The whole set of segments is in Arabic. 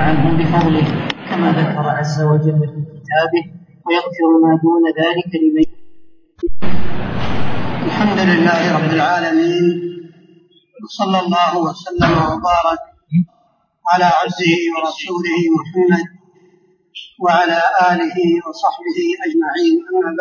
عنهم بفضله كما ذكر عز وجل في كتابه ويغفر ما دون ذلك لمن. الحمد لله رب العالمين، وصلى الله وسلم وبارك على عبده ورسوله محمد وعلى آله وصحبه أجمعين. أما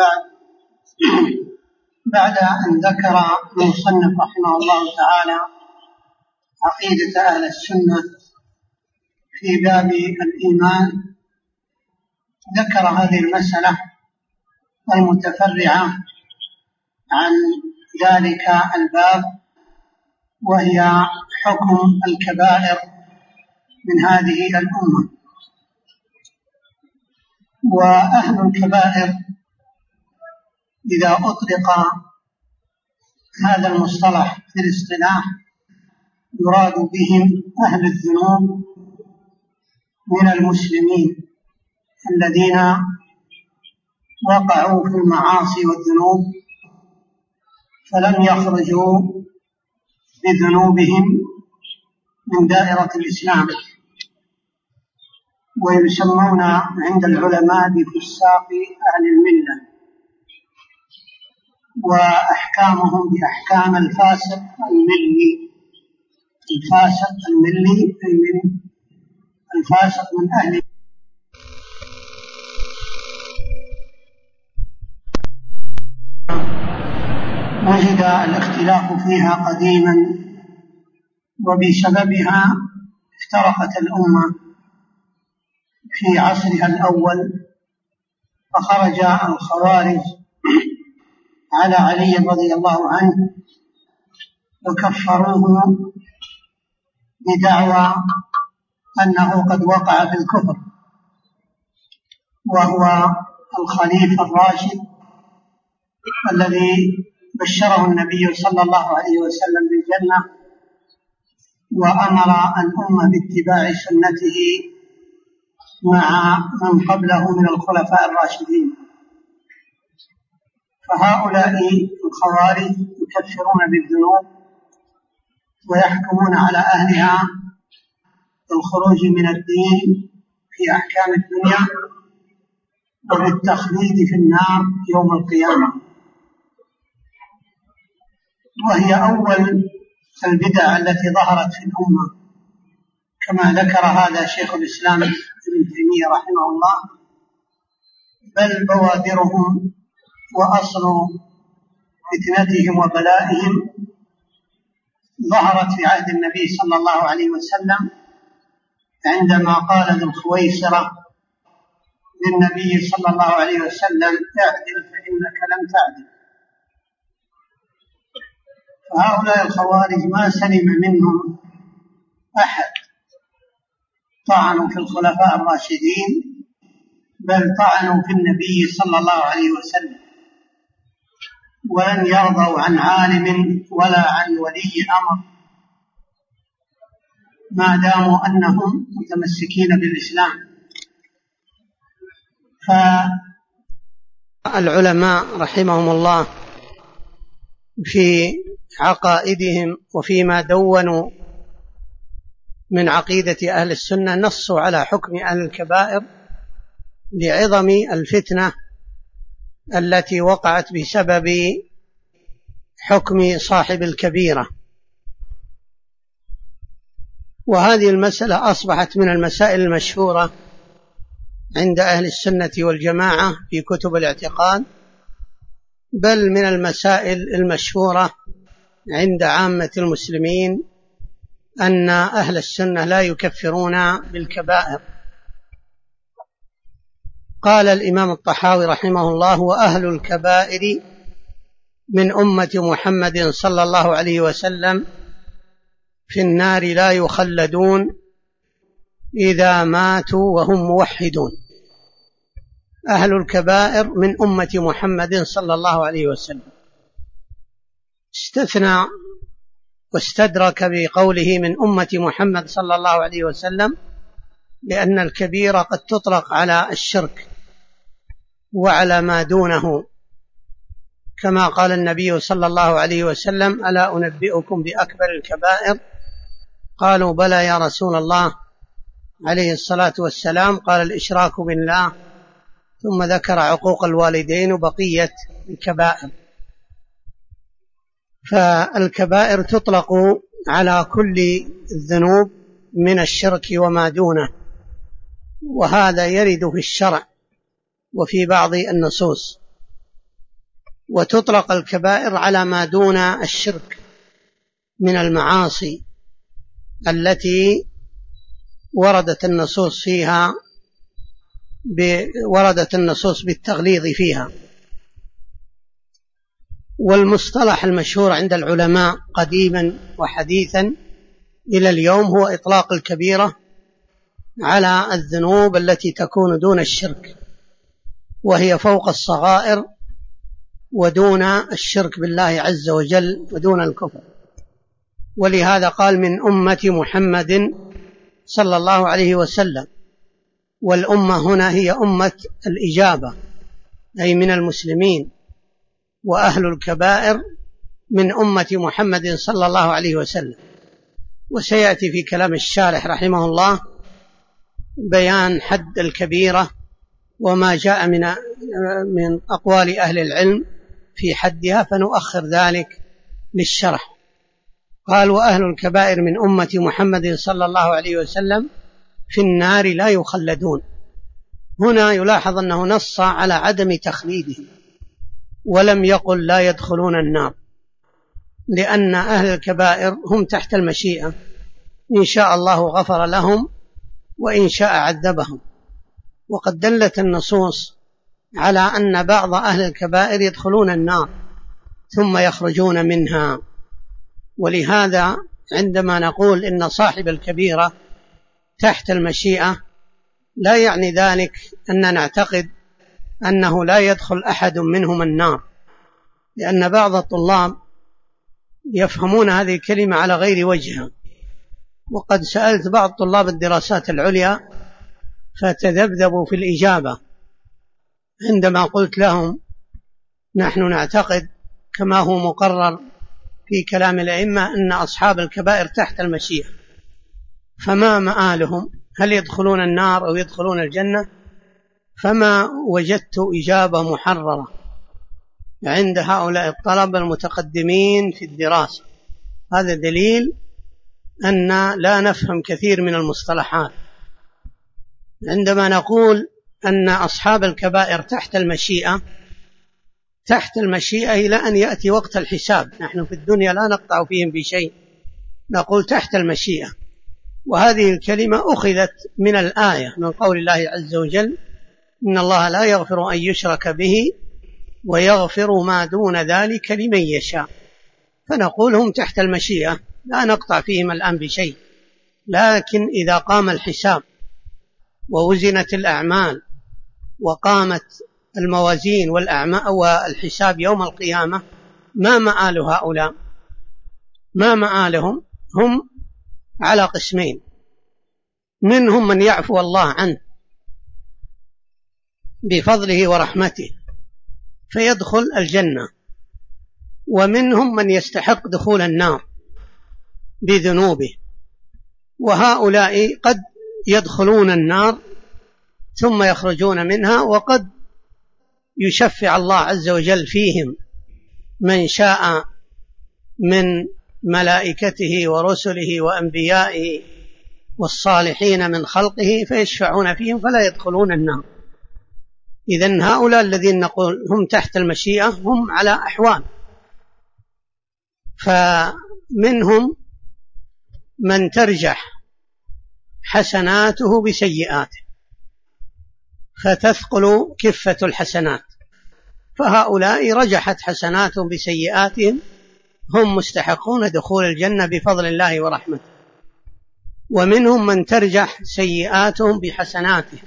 بعد أن ذكر المصنف رحمه الله تعالى عقيدة أهل السنة في باب الإيمان، ذكر هذه المسألة المتفرعة عن ذلك الباب، وهي حكم الكبائر من هذه الأمة. وأهل الكبائر إذا أطلق هذا المصطلح في الاصطلاح يراد بهم أهل الذنوب من المسلمين الذين وقعوا في المعاصي والذنوب فلم يخرجوا بذنوبهم من دائرة الإسلام، ويسمون عند العلماء بفساق أهل الملة، وأحكامهم بأحكام الفاسق الملي. الفاسق الملي أي من الفاسق من أهل وجد الاختلاف فيها قديما، وبسببها افترقت الأمة في عصرها الأول، فخرج الخوارج على علي رضي الله عنه وكفروه بدعوى أنه قد وقع في الكفر، وهو الخليفة الراشد الذي بشره النبي صلى الله عليه وسلم بالجنة، وأمر الأمة باتباع سنته مع من قبله من الخلفاء الراشدين. فهؤلاء الخوارج يكفرون بالذنوب ويحكمون على أهلها بالخروج من الدين في أحكام الدنيا وبالتخليد في النار يوم القيامة، وهي أول البدع التي ظهرت في الأمة، كما ذكر هذا شيخ الإسلام ابن تيمية رحمه الله. بل بوادرهم وأصل فتنتهم وبلائهم ظهرت في عهد النبي صلى الله عليه وسلم، عندما قال ذو الخويصرة للنبي صلى الله عليه وسلم: اعدل فإنك لم تعدل. فهؤلاء الخوارج ما سلم منهم أحد، طعنوا في الخلفاء الراشدين، بل طعنوا في النبي صلى الله عليه وسلم، ولن يرضوا عن عالم ولا عن ولي أمر ما داموا أنهم متمسكين بالإسلام. فالعلماء رحمهم الله في عقائدهم وفيما دونوا من عقيدة أهل السنة نصوا على حكم أهل الكبائر لعظم الفتنة التي وقعت بسبب حكم صاحب الكبيرة. وهذه المسألة أصبحت من المسائل المشهورة عند أهل السنة والجماعة في كتب الاعتقاد، بل من المسائل المشهورة عند عامة المسلمين أن أهل السنة لا يكفرون بالكبائر. قال الإمام الطحاوي رحمه الله: وأهل الكبائر من أمة محمد صلى الله عليه وسلم في النار لا يخلدون إذا ماتوا وهم موحدون. أهل الكبائر من أمة محمد صلى الله عليه وسلم، استثنى واستدرك بقوله من أمة محمد صلى الله عليه وسلم، لأن الكبيرة قد تطلق على الشرك وعلى ما دونه، كما قال النبي صلى الله عليه وسلم: ألا أنبئكم بأكبر الكبائر؟ قالوا: بلى يا رسول الله. عليه الصلاة والسلام قال الإشراك بالله، ثم ذكر عقوق الوالدين وبقية الكبائر. فالكبائر تطلق على كل الذنوب من الشرك وما دونه، وهذا يرد في الشرع وفي بعض النصوص. وتطلق الكبائر على ما دون الشرك من المعاصي التي وردت النصوص فيها بالتغليظ فيها. والمصطلح المشهور عند العلماء قديما وحديثا إلى اليوم هو إطلاق الكبيرة على الذنوب التي تكون دون الشرك، وهي فوق الصغائر ودون الشرك بالله عز وجل ودون الكفر. ولهذا قال من أمة محمد صلى الله عليه وسلم، والأمة هنا هي أمة الإجابة، أي من المسلمين، وأهل الكبائر من أمة محمد صلى الله عليه وسلم. وسيأتي في كلام الشارح رحمه الله بيان حد الكبيرة وما جاء من أقوال أهل العلم في حدها، فنؤخر ذلك للشرح. قال وأهل الكبائر من أمة محمد صلى الله عليه وسلم في النار لا يخلدون. هنا يلاحظ أنه نص على عدم تخليدهم، ولم يقل لا يدخلون النار، لأن أهل الكبائر هم تحت المشيئة، إن شاء الله غفر لهم وإن شاء عذبهم. وقد دلت النصوص على أن بعض أهل الكبائر يدخلون النار ثم يخرجون منها. ولهذا عندما نقول إن صاحب الكبيرة تحت المشيئة لا يعني ذلك أن نعتقد أنه لا يدخل أحد منهم النار، لأن بعض الطلاب يفهمون هذه الكلمة على غير وجهها. وقد سألت بعض طلاب الدراسات العليا فتذبذبوا في الإجابة عندما قلت لهم نحن نعتقد كما هو مقرر في كلام الأئمة أن أصحاب الكبائر تحت المشيئة، فما مآلهم؟ هل يدخلون النار أو يدخلون الجنة؟ فما وجدت إجابة محررة عند هؤلاء الطلبة المتقدمين في الدراسة. هذا دليل أن لا نفهم كثير من المصطلحات. عندما نقول أن أصحاب الكبائر تحت المشيئة، تحت المشيئة إلى أن يأتي وقت الحساب. نحن في الدنيا لا نقطع فيهم بشيء، نقول تحت المشيئة. وهذه الكلمة أخذت من الآية، من قول الله عز وجل إن الله لا يغفر أن يشرك به ويغفر ما دون ذلك لمن يشاء. فنقول هم تحت المشيئة، لا نقطع فيهم الآن بشيء. لكن إذا قام الحساب ووزنت الأعمال وقامت الموازين والحساب يوم القيامة، ما مآل هؤلاء؟ ما مآلهم؟ هم على قسمين: منهم من يعفو الله عنه بفضله ورحمته فيدخل الجنة، ومنهم من يستحق دخول النار بذنوبه. وهؤلاء قد يدخلون النار ثم يخرجون منها، وقد يشفع الله عز وجل فيهم من شاء من ملائكته ورسله وأنبيائه والصالحين من خلقه فيشفعون فيهم فلا يدخلون النار. إذن هؤلاء الذين نقول هم تحت المشيئة هم على أحوال. فمنهم من ترجح حسناته بسيئاته فتثقل كفة الحسنات، فهؤلاء رجحت حسناتهم بسيئاتهم، هم مستحقون دخول الجنة بفضل الله ورحمته. ومنهم من ترجح سيئاتهم بحسناتهم،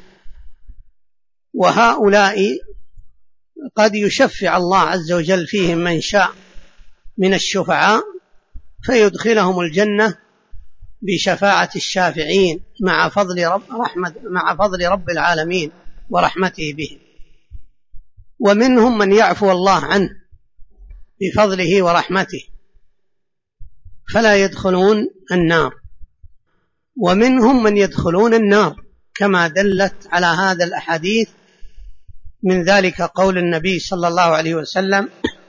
وهؤلاء قد يشفع الله عز وجل فيهم من شاء من الشفعاء فيدخلهم الجنة بشفاعة الشافعين مع فضل رب العالمين ورحمته بهم. ومنهم من يعفو الله عنه بفضله ورحمته فلا يدخلون النار. ومنهم من يدخلون النار كما دلت على هذا الأحاديث، من ذلك قول النبي صلى الله عليه وسلم: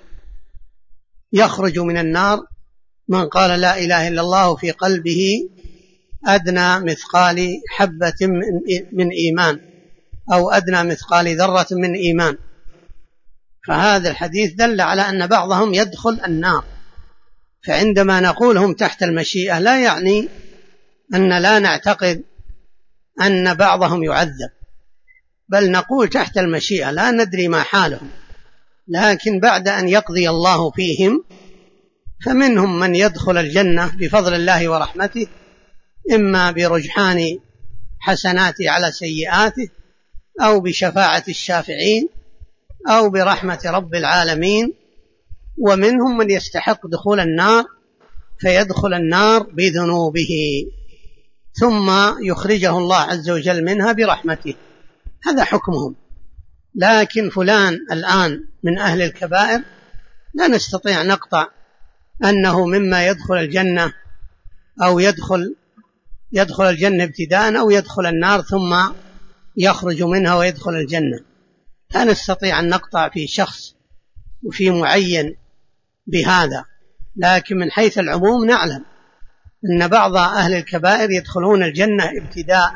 يخرج من النار من قال لا إله إلا الله في قلبه أدنى مثقال حبة من إيمان، أو أدنى مثقال ذرة من إيمان. فهذا الحديث دل على أن بعضهم يدخل النار. فعندما نقول هم تحت المشيئة لا يعني أن لا نعتقد أن بعضهم يعذب، بل نقول تحت المشيئة، لا ندري ما حالهم، لكن بعد أن يقضي الله فيهم فمنهم من يدخل الجنة بفضل الله ورحمته، إما برجحان حسناته على سيئاته، أو بشفاعة الشافعين، أو برحمة رب العالمين. ومنهم من يستحق دخول النار فيدخل النار بذنوبه ثم يخرجه الله عز وجل منها برحمته، هذا حكمهم. لكن فلان الآن من أهل الكبائر لا نستطيع نقطع أنه مما يدخل الجنة، أو يدخل الجنة ابتداء، أو يدخل النار ثم يخرج منها ويدخل الجنة. لا نستطيع أن نقطع في شخص وفي معين بهذا، لكن من حيث العموم نعلم أن بعض أهل الكبائر يدخلون الجنة ابتداء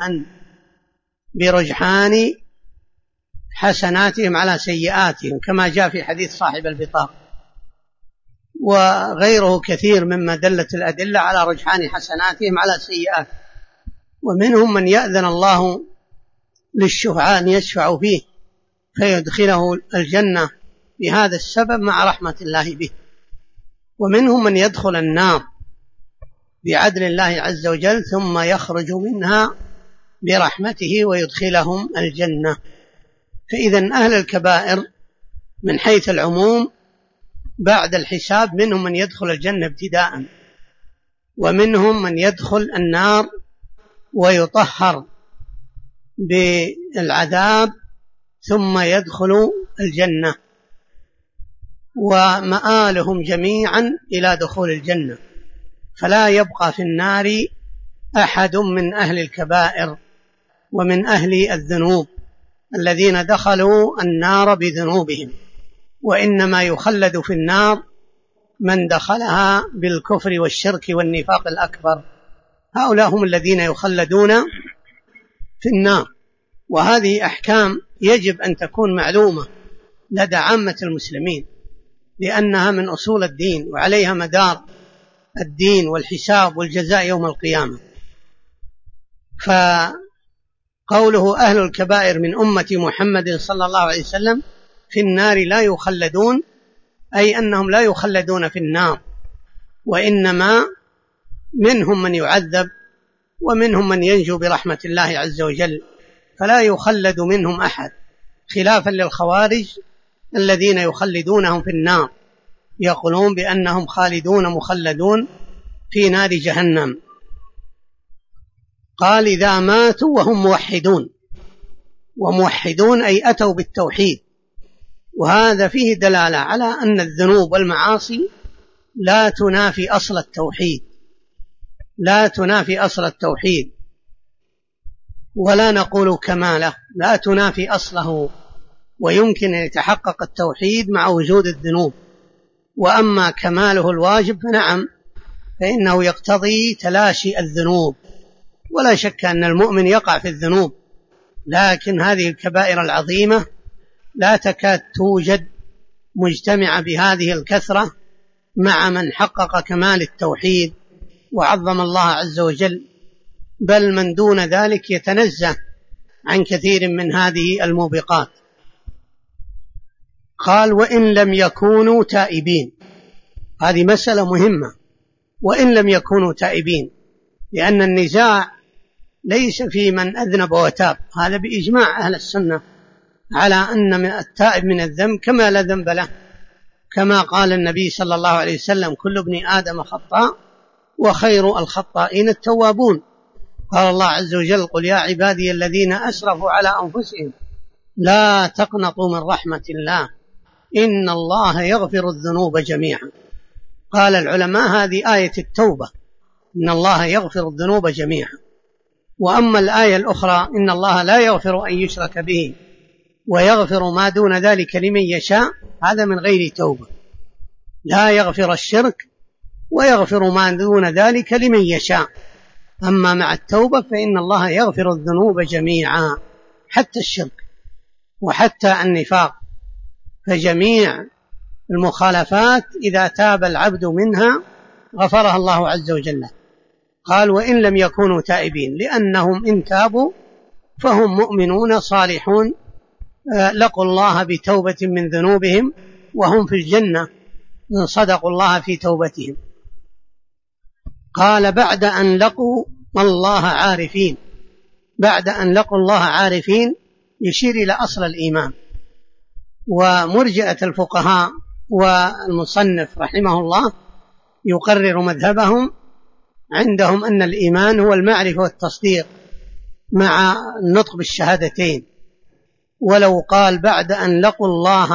برجحان حسناتهم على سيئاتهم، كما جاء في حديث صاحب البطاقة، وغيره كثير مما دلت الأدلة على رجحان حسناتهم على سيئات. ومنهم من يأذن الله للشفعاء أن يشفعوا فيه فيدخله الجنة بهذا السبب مع رحمة الله به. ومنهم من يدخل النار بعدل الله عز وجل ثم يخرج منها برحمته ويدخلهم الجنة. فإذا أهل الكبائر من حيث العموم بعد الحساب منهم من يدخل الجنة ابتداء، ومنهم من يدخل النار ويطهر بالعذاب ثم يدخل الجنة، ومآلهم جميعا إلى دخول الجنة. فلا يبقى في النار أحد من أهل الكبائر ومن أهل الذنوب الذين دخلوا النار بذنوبهم، وإنما يخلد في النار من دخلها بالكفر والشرك والنفاق الأكبر، هؤلاء هم الذين يخلدون في النار. وهذه أحكام يجب أن تكون معلومة لدى عامة المسلمين، لأنها من أصول الدين وعليها مدار الدين والحساب والجزاء يوم القيامة. فقوله أهل الكبائر من أمة محمد صلى الله عليه وسلم في النار لا يخلدون، أي أنهم لا يخلدون في النار، وإنما منهم من يعذب ومنهم من ينجو برحمة الله عز وجل، فلا يخلد منهم أحد، خلافا للخوارج الذين يخلدونهم في النار، يقولون بأنهم خالدون مخلدون في نار جهنم. قال إذا ماتوا وهم موحدون، وموحدون أي أتوا بالتوحيد، وهذا فيه دلالة على أن الذنوب والمعاصي لا تنافي أصل التوحيد، لا تنافي أصل التوحيد، ولا نقول كماله، لا تنافي أصله، ويمكن أن يتحقق التوحيد مع وجود الذنوب. وأما كماله الواجب فنعم، فإنه يقتضي تلاشي الذنوب، ولا شك أن المؤمن يقع في الذنوب، لكن هذه الكبائر العظيمة لا تكاد توجد مجتمعة بهذه الكثرة مع من حقق كمال التوحيد وعظم الله عز وجل، بل من دون ذلك يتنزه عن كثير من هذه الموبقات. قال وإن لم يكونوا تائبين، هذه مسألة مهمة، وإن لم يكونوا تائبين، لأن النزاع ليس في من أذنب وتاب، هذا بإجماع أهل السنة على أن من التائب من الذنب كما لا ذنب له، كما قال النبي صلى الله عليه وسلم كل ابن آدم خطاء وخير الخطائين التوابون. قال الله عز وجل قل يا عبادي الذين أسرفوا على أنفسهم لا تقنطوا من رحمة الله إن الله يغفر الذنوب جميعا. قال العلماء هذه آية التوبة، إن الله يغفر الذنوب جميعا، وأما الآية الأخرى إن الله لا يغفر أن يشرك به ويغفر ما دون ذلك لمن يشاء، هذا من غير توبة، لا يغفر الشرك ويغفر ما دون ذلك لمن يشاء. أما مع التوبة فإن الله يغفر الذنوب جميعا حتى الشرك وحتى النفاق، فجميع المخالفات إذا تاب العبد منها غفرها الله عز وجل. قال وإن لم يكونوا تائبين، لأنهم إن تابوا فهم مؤمنون صالحون لقوا الله بتوبة من ذنوبهم وهم في الجنة إن صدقوا الله في توبتهم. قال بعد أن لقوا الله عارفين، بعد أن لقوا الله عارفين يشير إلى أصل الإيمان. ومرجئة الفقهاء والمصنف رحمه الله يقرر مذهبهم، عندهم أن الإيمان هو المعرفة والتصديق مع النطق بالشهادتين. ولو قال بعد أن لقوا الله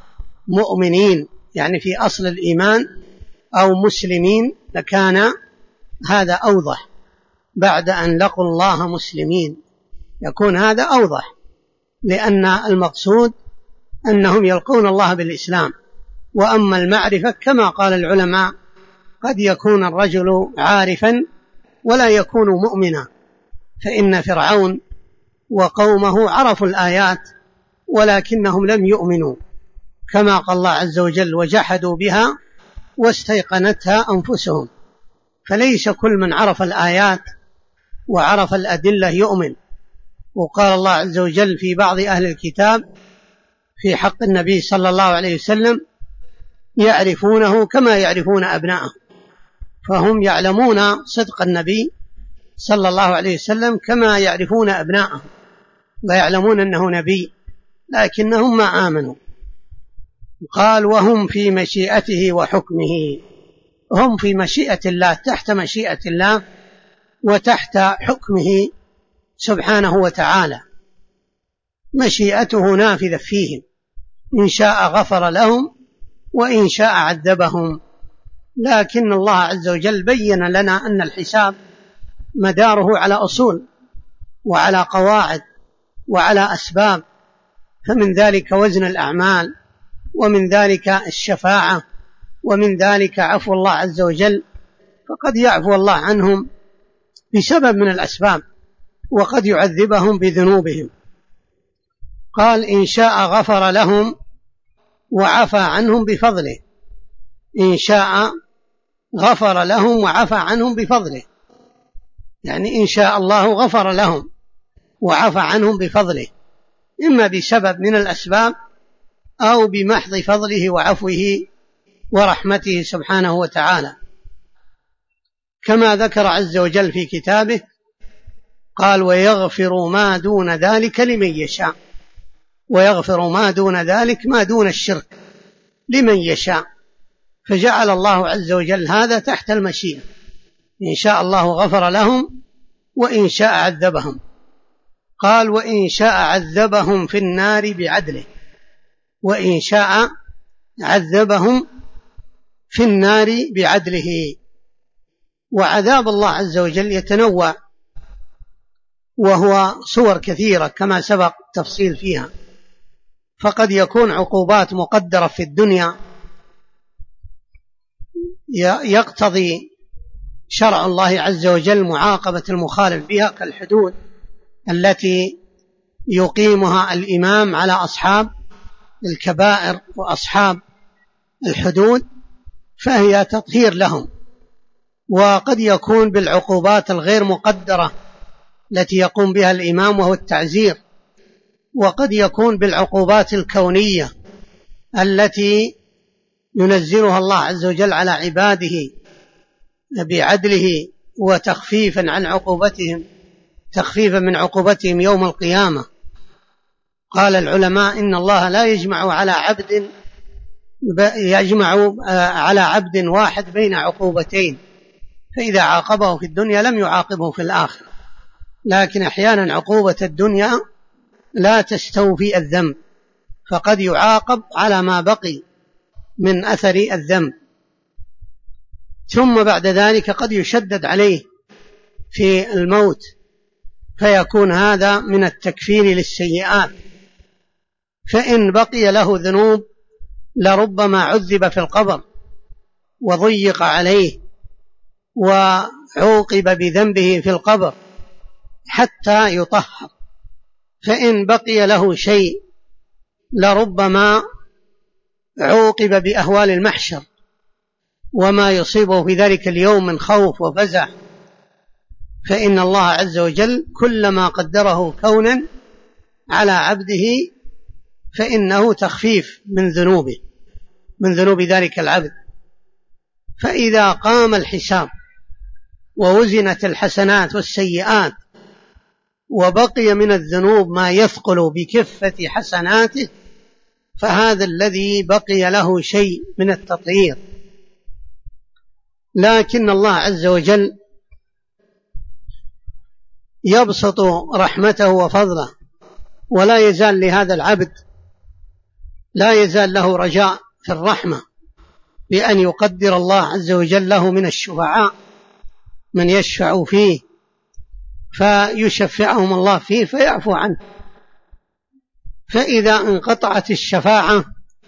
مؤمنين يعني في أصل الإيمان أو مسلمين لكان هذا أوضح، بعد أن لقوا الله مسلمين يكون هذا أوضح، لأن المقصود أنهم يلقون الله بالإسلام. وأما المعرفة كما قال العلماء قد يكون الرجل عارفا ولا يكون مؤمنا، فإن فرعون وقومه عرفوا الآيات ولكنهم لم يؤمنوا، كما قال الله عز وجل وجحدوا بها واستيقنتها أنفسهم. فليس كل من عرف الآيات وعرف الأدلة يؤمن. وقال الله عز وجل في بعض أهل الكتاب في حق النبي صلى الله عليه وسلم يعرفونه كما يعرفون أبناءهم، فهم يعلمون صدق النبي صلى الله عليه وسلم كما يعرفون أبناءهم، ويعلمون أنه نبي لكنهم ما آمنوا. قال وهم في مشيئته وحكمه، هم في مشيئة الله، تحت مشيئة الله وتحت حكمه سبحانه وتعالى، مشيئته نافذة فيهم، إن شاء غفر لهم وإن شاء عذبهم. لكن الله عز وجل بين لنا أن الحساب مداره على أصول وعلى قواعد وعلى أسباب، فمن ذلك وزن الأعمال، ومن ذلك الشفاعة، ومن ذلك عفو الله عز وجل، فقد يعفو الله عنهم بسبب من الأسباب وقد يعذبهم بذنوبهم. قال إن شاء غفر لهم وعفى عنهم بفضله، إن شاء غفر لهم وعفى عنهم بفضله، يعني إن شاء الله غفر لهم وعفى عنهم بفضله، إما بسبب من الأسباب أو بمحض فضله وعفوه ورحمته سبحانه وتعالى، كما ذكر عز وجل في كتابه قال ويغفر ما دون ذلك لمن يشاء، ويغفر ما دون ذلك ما دون الشرك لمن يشاء، فجعل الله عز وجل هذا تحت المشيئة، إن شاء الله غفر لهم وإن شاء عذبهم. قال وإن شاء عذبهم في النار بعدله، وإن شاء عذبهم في النار بعدله. وعذاب الله عز وجل يتنوع، وهو صور كثيرة كما سبق تفصيل فيها، فقد يكون عقوبات مقدرة في الدنيا يقتضي شرع الله عز وجل معاقبة المخالف بها، كالحدود التي يقيمها الإمام على أصحاب الكبائر وأصحاب الحدود، فهي تطهير لهم. وقد يكون بالعقوبات الغير مقدرة التي يقوم بها الإمام وهو التعزير، وقد يكون بالعقوبات الكونية التي ينزلها الله عز وجل على عباده بعدله وتخفيفا عن عقوبتهم، تخفيفا من عقوبتهم يوم القيامة. قال العلماء إن الله لا يجمع على عبد واحد بين عقوبتين، فإذا عاقبه في الدنيا لم يعاقبه في الآخرة، لكن أحيانا عقوبة الدنيا لا تستوفي الذنب، فقد يعاقب على ما بقي من أثر الذنب، ثم بعد ذلك قد يشدد عليه في الموت فيكون هذا من التكفير للسيئات. فإن بقي له ذنوب لربما عذب في القبر وضيق عليه وعوقب بذنبه في القبر حتى يطهر. فإن بقي له شيء لربما عوقب بأهوال المحشر وما يصيبه في ذلك اليوم من خوف وفزع. فإن الله عز وجل كلما قدره كونا على عبده فإنه تخفيف من ذنوب ذلك العبد. فإذا قام الحساب ووزنت الحسنات والسيئات وبقي من الذنوب ما يثقل بكفة حسناته فهذا الذي بقي له شيء من التطهير. لكن الله عز وجل يبسط رحمته وفضله ولا يزال لهذا العبد لا يزال له رجاء في الرحمة بأن يقدر الله عز وجل له من الشفعاء من يشفع فيه فيشفعهم الله فيه فيعفو عنه. فإذا انقطعت الشفاعة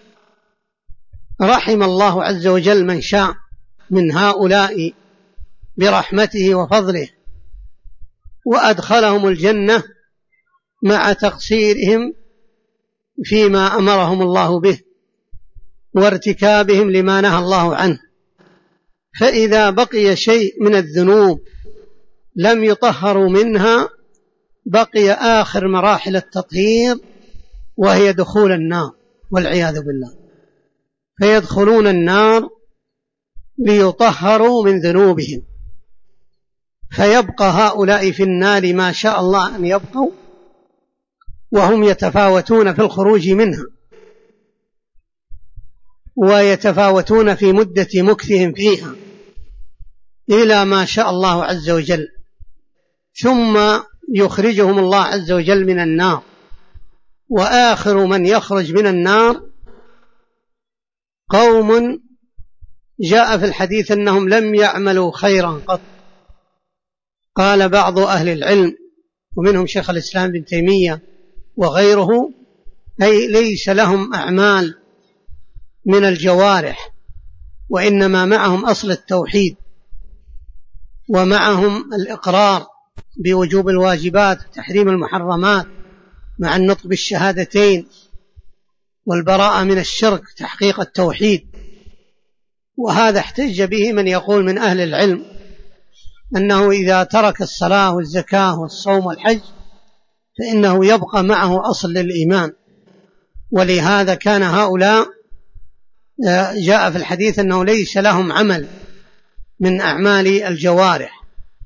رحم الله عز وجل من شاء من هؤلاء برحمته وفضله وأدخلهم الجنة مع تقصيرهم فيما أمرهم الله به وارتكابهم لما نهى الله عنه. فإذا بقي شيء من الذنوب لم يطهروا منها بقي آخر مراحل التطهير وهي دخول النار والعياذ بالله. فيدخلون النار ليطهروا من ذنوبهم فيبقى هؤلاء في النار ما شاء الله أن يبقوا وهم يتفاوتون في الخروج منها ويتفاوتون في مدة مكثهم فيها إلى ما شاء الله عز وجل ثم يخرجهم الله عز وجل من النار. وآخر من يخرج من النار قوم جاء في الحديث أنهم لم يعملوا خيرا قط. قال بعض أهل العلم ومنهم شيخ الإسلام بن تيمية وغيره أي ليس لهم أعمال من الجوارح وإنما معهم أصل التوحيد ومعهم الإقرار بوجوب الواجبات وتحريم المحرمات مع النطق بالشهادتين والبراءة من الشرك تحقيق التوحيد. وهذا احتج به من يقول من أهل العلم أنه إذا ترك الصلاة والزكاة والصوم والحج فإنه يبقى معه أصل للإيمان. ولهذا كان هؤلاء جاء في الحديث أنه ليس لهم عمل من أعمال الجوارح.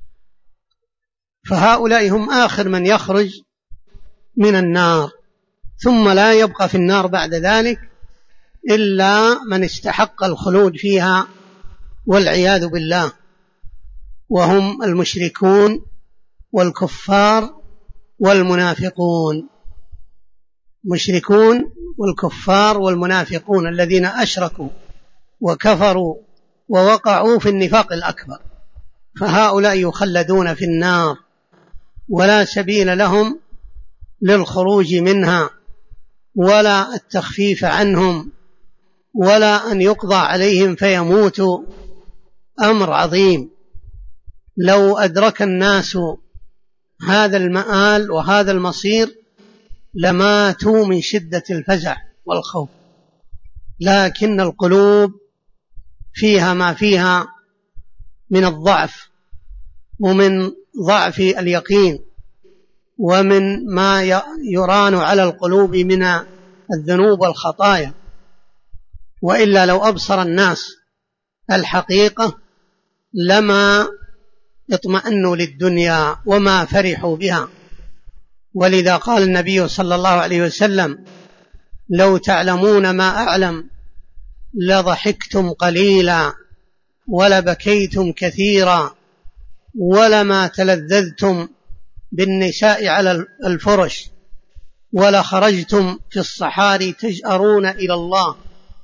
فهؤلاء هم آخر من يخرج من النار ثم لا يبقى في النار بعد ذلك إلا من استحق الخلود فيها والعياذ بالله وهم المشركون والكفار والمنافقون. مشركون والكفار والمنافقون الذين أشركوا وكفروا ووقعوا في النفاق الأكبر فهؤلاء يخلدون في النار ولا سبيل لهم للخروج منها ولا التخفيف عنهم ولا أن يقضى عليهم فيموتوا. أمر عظيم. لو أدرك الناس هذا المآل وهذا المصير لماتوا من شدة الفزع والخوف. لكن القلوب فيها ما فيها من الضعف ومن ضعف اليقين ومن ما يران على القلوب من الذنوب والخطايا. وإلا لو أبصر الناس الحقيقة لما اطمأنوا للدنيا وما فرحوا بها. ولذا قال النبي صلى الله عليه وسلم لو تعلمون ما أعلم لضحكتم قليلا ولبكيتم كثيرا ولما تلذذتم بالنساء على الفرش ولخرجتم في الصحاري تجأرون إلى الله.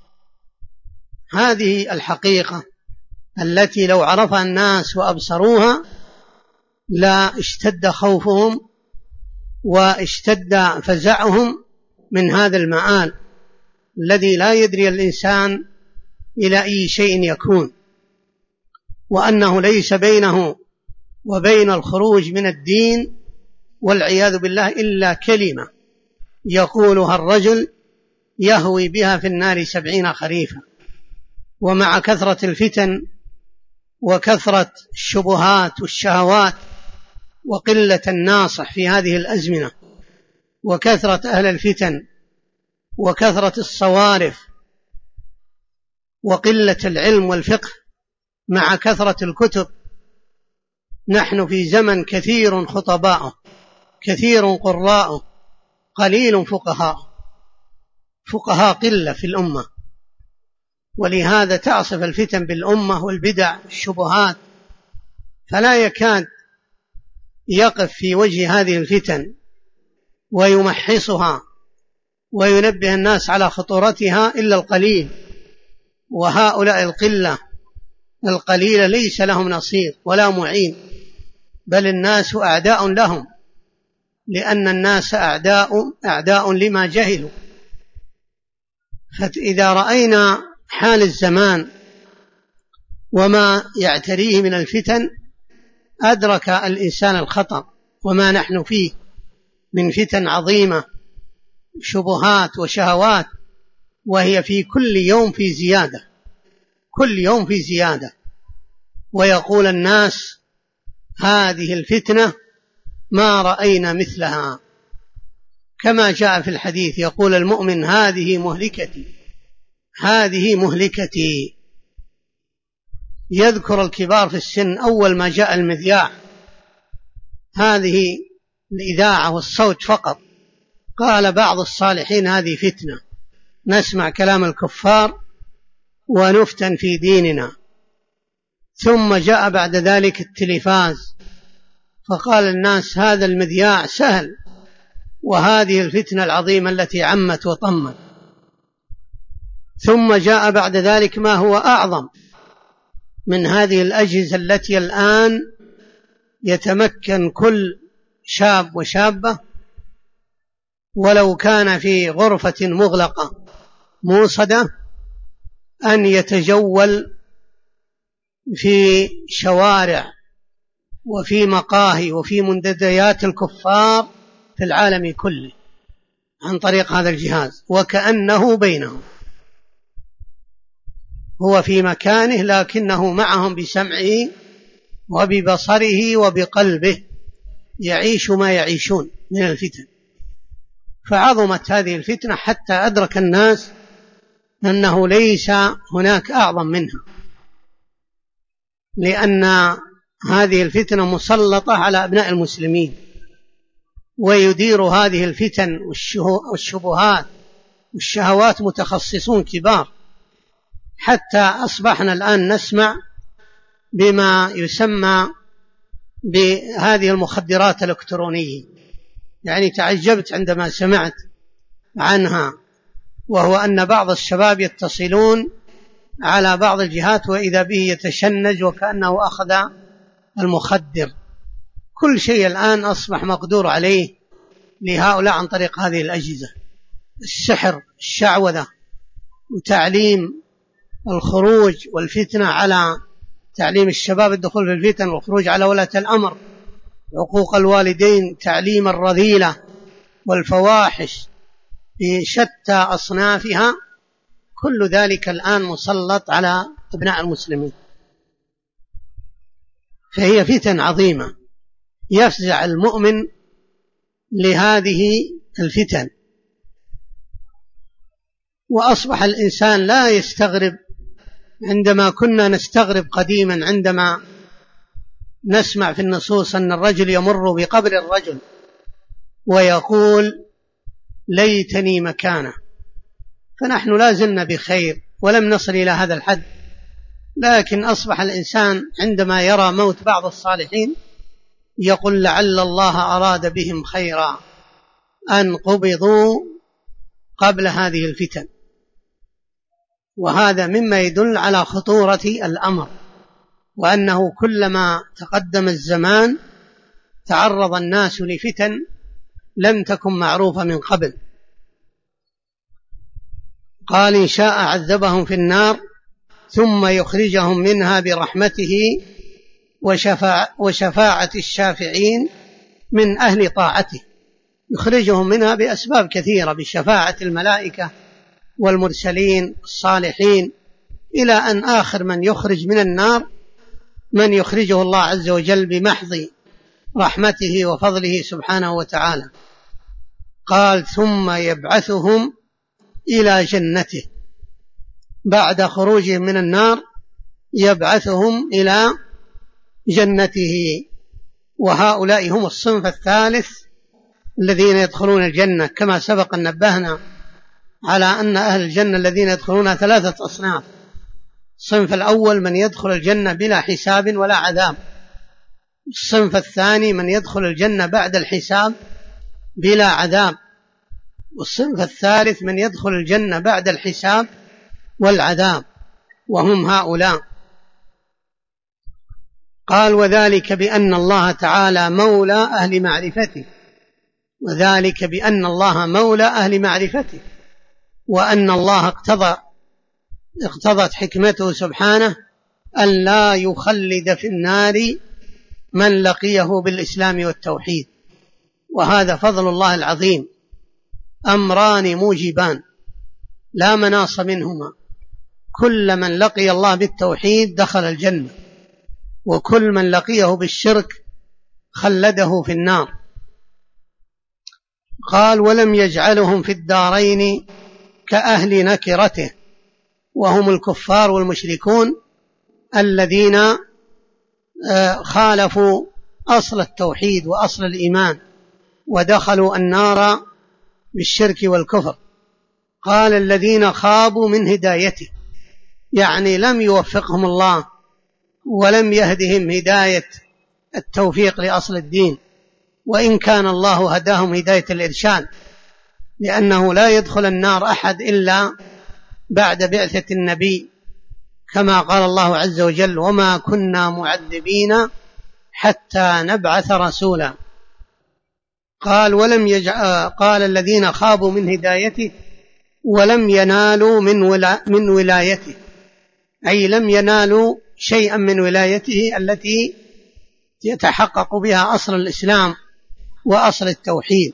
هذه الحقيقة التي لو عرفها الناس وأبصروها لا اشتد خوفهم واشتد فزعهم من هذا المآل الذي لا يدري الإنسان إلى أي شيء يكون، وأنه ليس بينه وبين الخروج من الدين والعياذ بالله إلا كلمة يقولها الرجل يهوي بها في النار 70 خريفا. ومع كثرة الفتن وكثرة الشبهات والشهوات وقلة الناصح في هذه الأزمنة وكثرة أهل الفتن وكثرة الصوارف وقلة العلم والفقه مع كثرة الكتب، نحن في زمن كثير خطباؤه كثير قراءه قليل فقهاء قلة في الأمة، ولهذا تعصف الفتن بالأمة والبدع الشبهات، فلا يكاد يقف في وجه هذه الفتن ويمحصها وينبه الناس على خطورتها إلا القليل، وهؤلاء القلة القليلة ليس لهم نصير ولا معين، بل الناس أعداء لهم، لأن الناس أعداء لما جهلوا. فإذا رأينا حال الزمان وما يعتريه من الفتن أدرك الإنسان الخطر وما نحن فيه من فتن عظيمة، شبهات وشهوات، وهي في كل يوم في زيادة، كل يوم في زيادة. ويقول الناس هذه الفتنة ما رأينا مثلها، كما جاء في الحديث يقول المؤمن هذه مهلكتي هذه مهلكتي. يذكر الكبار في السن أول ما جاء المذياع، هذه الإذاعة والصوت فقط، قال بعض الصالحين هذه فتنة، نسمع كلام الكفار ونفتن في ديننا. ثم جاء بعد ذلك التلفاز، فقال الناس هذا المذياع سهل، وهذه الفتنة العظيمة التي عمت وطمت. ثم جاء بعد ذلك ما هو أعظم من هذه الأجهزة التي الآن يتمكن كل شاب وشابة ولو كان في غرفة مغلقة موصدة أن يتجول في شوارع وفي مقاهي وفي منتديات الكفار في العالم كله عن طريق هذا الجهاز، وكأنه بينهم، هو في مكانه لكنه معهم بسمعه وببصره وبقلبه، يعيش ما يعيشون من الفتن. فعظمت هذه الفتنة حتى أدرك الناس أنه ليس هناك أعظم منها، لأن هذه الفتنة مسلطة على أبناء المسلمين، ويدير هذه الفتن والشبهات والشهوات متخصصون كبار، حتى أصبحنا الآن نسمع بما يسمى بهذه المخدرات الإلكترونية، يعني تعجبت عندما سمعت عنها، وهو أن بعض الشباب يتصلون على بعض الجهات وإذا به يتشنج وكأنه أخذ المخدر. كل شيء الآن أصبح مقدور عليه لهؤلاء عن طريق هذه الأجهزة، السحر، الشعوذة، وتعليم الخروج والفتنة، على تعليم الشباب الدخول في الفتن والخروج على ولاة الأمر، عقوق الوالدين، تعليم الرذيلة والفواحش بشتى أصنافها، كل ذلك الآن مسلط على أبناء المسلمين. فهي فتن عظيمة يفزع المؤمن لهذه الفتن. وأصبح الإنسان لا يستغرب عندما كنا نستغرب قديما عندما نسمع في النصوص أن الرجل يمر بقبر الرجل ويقول ليتني مكانه، فنحن لا زلنا بخير ولم نصل إلى هذا الحد، لكن أصبح الإنسان عندما يرى موت بعض الصالحين يقول لعل الله أراد بهم خيرا أن قبضوا قبل هذه الفتن. وهذا مما يدل على خطورة الأمر، وأنه كلما تقدم الزمان تعرض الناس لفتن لم تكن معروفة من قبل. قال إن شاء عذبهم في النار ثم يخرجهم منها برحمته وشفاعة الشافعين من أهل طاعته. يخرجهم منها بأسباب كثيرة، بشفاعة الملائكة والمرسلين الصالحين، إلى أن آخر من يخرج من النار من يخرجه الله عز وجل بمحض رحمته وفضله سبحانه وتعالى. قال ثم يبعثهم إلى جنته، بعد خروجهم من النار يبعثهم إلى جنته. وهؤلاء هم الصنف الثالث الذين يدخلون الجنة، كما سبق أن نبهنا على أن أهل الجنة الذين يدخلون 3 أصناف. الصنف الأول من يدخل الجنة بلا حساب ولا عذاب، الصنف الثاني من يدخل الجنة بعد الحساب بلا عذاب، والصنف الثالث من يدخل الجنة بعد الحساب والعذاب، وهم هؤلاء. قال وذلك بأن الله تعالى مولى أهل معرفته، وذلك بأن الله مولى أهل معرفته، وأن الله اقتضت حكمته سبحانه أن لا يخلد في النار من لقيه بالإسلام والتوحيد. وهذا فضل الله العظيم، أمران موجبان لا مناص منهما، كل من لقي الله بالتوحيد دخل الجنة، وكل من لقيه بالشرك خلده في النار. قال ولم يجعلهم في الدارين كأهل نكرته، وهم الكفار والمشركون الذين خالفوا أصل التوحيد وأصل الإيمان ودخلوا النار بالشرك والكفر. قال الذين خابوا من هدايته، يعني لم يوفقهم الله ولم يهدهم هداية التوفيق لأصل الدين، وإن كان الله هداهم هداية الإرشاد، لأنه لا يدخل النار أحد إلا بعد بعثة النبي، كما قال الله عز وجل وما كنا معذبين حتى نبعث رسولا. قال الذين خابوا من هدايته ولم ينالوا من ولايته، أي لم ينالوا شيئا من ولايته التي يتحقق بها أصل الإسلام وأصل التوحيد.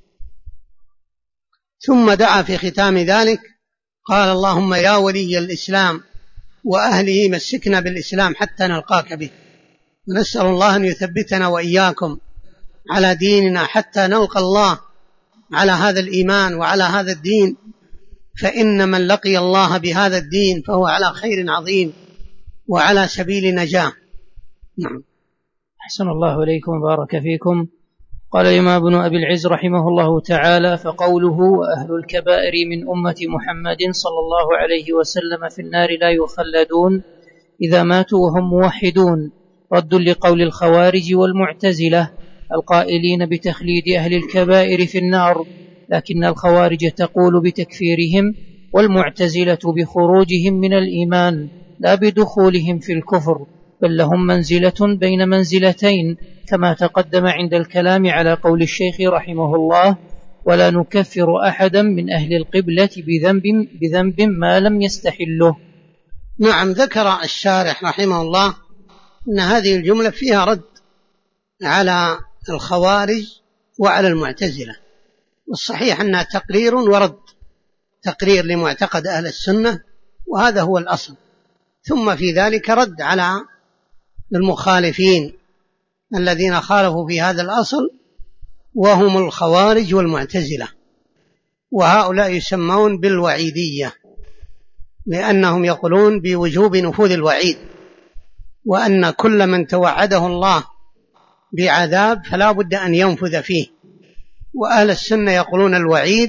ثم دعا في ختام ذلك قال اللهم يا ولي الإسلام وأهله مسكنا بالإسلام حتى نلقاك به، ونسأل الله أن يثبتنا وإياكم على ديننا حتى نلقى الله على هذا الإيمان وعلى هذا الدين، فإن من لقي الله بهذا الدين فهو على خير عظيم وعلى سبيل نجاة. نعم. أحسن الله إليكم وبارك فيكم. قال الإمام ابن أبي العز رحمه الله تعالى فقوله وأهل الكبائر من أمة محمد صلى الله عليه وسلم في النار لا يخلدون إذا ماتوا وهم موحدون، رد لقول الخوارج والمعتزلة القائلين بتخليد أهل الكبائر في النار، لكن الخوارج تقول بتكفيرهم، والمعتزلة بخروجهم من الإيمان لا بدخولهم في الكفر، بل لهم منزلة بين منزلتين، كما تقدم عند الكلام على قول الشيخ رحمه الله ولا نكفر أحدا من أهل القبلة بذنب ما لم يستحله. نعم. ذكر الشارح رحمه الله أن هذه الجملة فيها رد على الخوارج وعلى المعتزلة، والصحيح أنها تقرير ورد، تقرير لمعتقد أهل السنة وهذا هو الأصل، ثم في ذلك رد على المخالفين الذين خالفوا في هذا الأصل وهم الخوارج والمعتزلة، وهؤلاء يسمون بالوعيدية لأنهم يقولون بوجوب نفوذ الوعيد، وأن كل من توعده الله بعذاب فلا بد أن ينفذ فيه. وأهل السنة يقولون الوعيد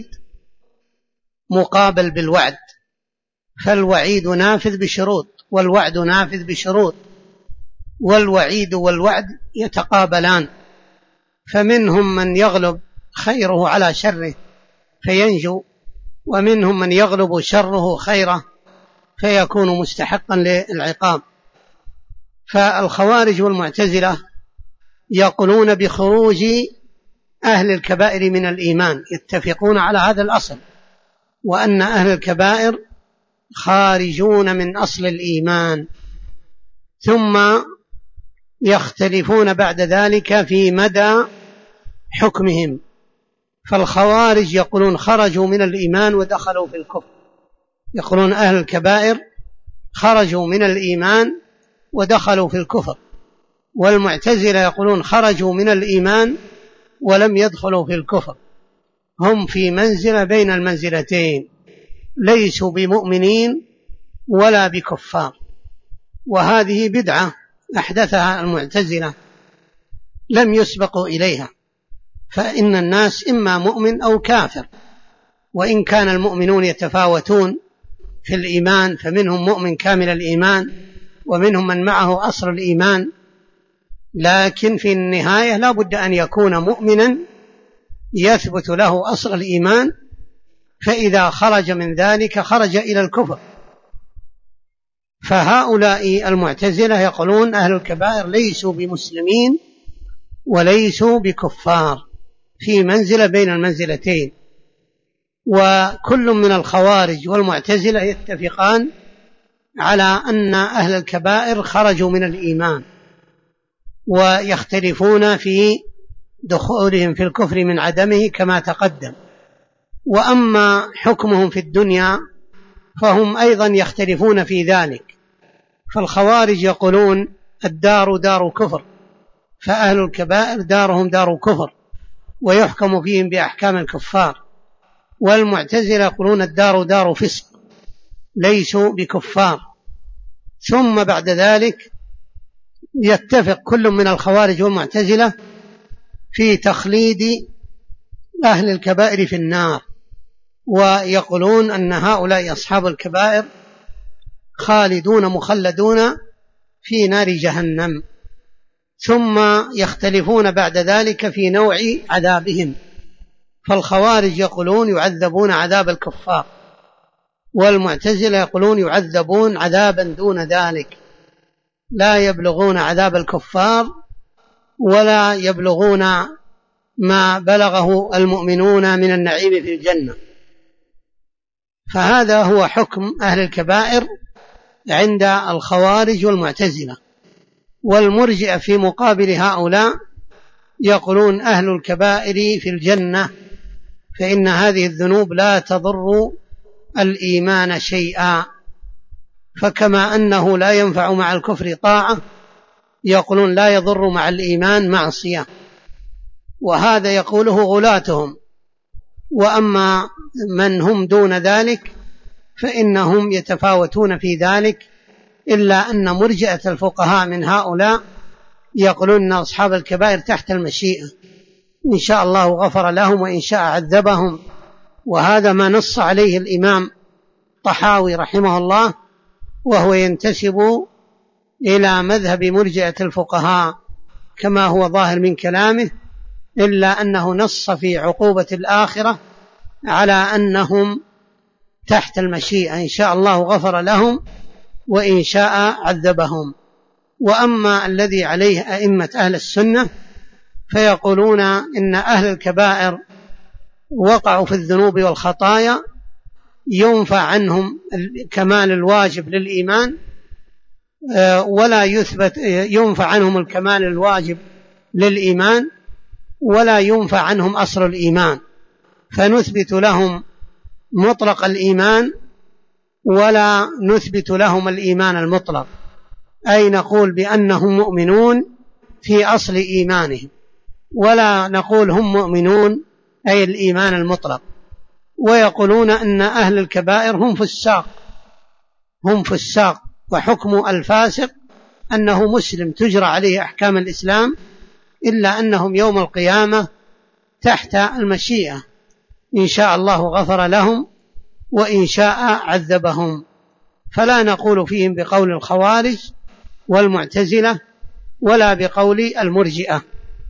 مقابل بالوعد، فالوعيد نافذ بشروط والوعد نافذ بشروط، والوعيد والوعد يتقابلان، فمنهم من يغلب خيره على شره فينجو، ومنهم من يغلب شره خيره فيكون مستحقا للعقاب. فالخوارج والمعتزلة يقولون بخروج أهل الكبائر من الإيمان، يتفقون على هذا الأصل، وأن أهل الكبائر خارجون من أصل الإيمان، ثم يختلفون بعد ذلك في مدى حكمهم. فالخوارج يقولون خرجوا من الإيمان ودخلوا في الكفر، يقولون أهل الكبائر خرجوا من الإيمان ودخلوا في الكفر، والمعتزلة يقولون خرجوا من الإيمان ولم يدخلوا في الكفر، هم في منزلة بين المنزلتين، ليسوا بمؤمنين ولا بكفار. وهذه بدعة أحدثها المعتزلة لم يسبقوا إليها، فإن الناس إما مؤمن أو كافر، وإن كان المؤمنون يتفاوتون في الإيمان، فمنهم مؤمن كامل الإيمان ومنهم من معه أصل الإيمان، لكن في النهاية لا بد أن يكون مؤمنا يثبت له أصل الإيمان، فإذا خرج من ذلك خرج إلى الكفر. فهؤلاء المعتزلة يقولون أهل الكبائر ليسوا بمسلمين وليسوا بكفار، في منزلة بين المنزلتين. وكل من الخوارج والمعتزلة يتفقان على أن أهل الكبائر خرجوا من الإيمان، ويختلفون في دخولهم في الكفر من عدمه كما تقدم. وأما حكمهم في الدنيا فهم أيضا يختلفون في ذلك، فالخوارج يقولون الدار دار كفر، فأهل الكبائر دارهم دار كفر ويحكم فيهم بأحكام الكفار، والمعتزلة يقولون الدار دار فسق ليسوا بكفار. ثم بعد ذلك يتفق كل من الخوارج والمعتزلة في تخليد أهل الكبائر في النار، ويقولون أن هؤلاء أصحاب الكبائر خالدون مخلدون في نار جهنم. ثم يختلفون بعد ذلك في نوع عذابهم، فالخوارج يقولون يعذبون عذاب الكفار، والمعتزلة يقولون يعذبون عذابا دون ذلك، لا يبلغون عذاب الكفار ولا يبلغون ما بلغه المؤمنون من النعيم في الجنة. فهذا هو حكم أهل الكبائر عند الخوارج والمعتزلة. والمرجئة في مقابل هؤلاء يقولون أهل الكبائر في الجنة، فإن هذه الذنوب لا تضر الإيمان شيئا، فكما أنه لا ينفع مع الكفر طاعة، يقولون لا يضر مع الإيمان معصية، وهذا يقوله غلاتهم. وأما من هم دون ذلك فإنهم يتفاوتون في ذلك، إلا أن مرجئة الفقهاء من هؤلاء يقولون أن أصحاب الكبائر تحت المشيئة، إن شاء الله غفر لهم وإن شاء عذبهم، وهذا ما نص عليه الإمام الطحاوي رحمه الله، وهو ينتسب إلى مذهب مرجئة الفقهاء كما هو ظاهر من كلامه، إلا أنه نص في عقوبة الآخرة على أنهم تحت المشيئة، إن شاء الله غفر لهم وإن شاء عذبهم. وأما الذي عليه أئمة أهل السنة فيقولون إن أهل الكبائر وقعوا في الذنوب والخطايا ينفع عنهم كمال الواجب للإيمان، ولا ينفع عنهم الكمال الواجب للإيمان، ولا ينفع عنهم أصل الإيمان، فنثبت لهم مطلق الإيمان ولا نثبت لهم الإيمان المطلق، أي نقول بأنهم مؤمنون في أصل إيمانهم، ولا نقول هم مؤمنون أي الإيمان المطلق. ويقولون أن أهل الكبائر هم فساق، وحكم الفاسق أنه مسلم تجرى عليه أحكام الإسلام، إلا أنهم يوم القيامة تحت المشيئة، إن شاء الله غفر لهم وإن شاء عذبهم. فلا نقول فيهم بقول الخوارج والمعتزلة ولا بقول المرجئة.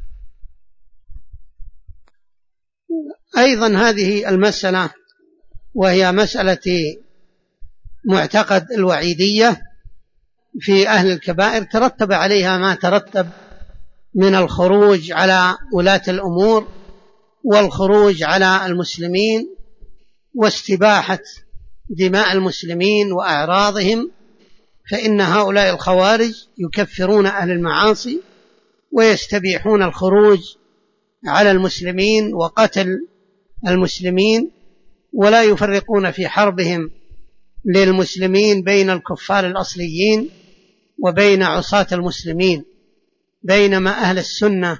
أيضا هذه المسألة وهي مسألة معتقد الوعيدية في أهل الكبائر ترتب عليها ما ترتب من الخروج على ولاة الأمور والخروج على المسلمين واستباحة دماء المسلمين وأعراضهم، فإن هؤلاء الخوارج يكفرون أهل المعاصي ويستبيحون الخروج على المسلمين وقتل المسلمين، ولا يفرقون في حربهم للمسلمين بين الكفار الأصليين وبين عصاة المسلمين. بينما أهل السنة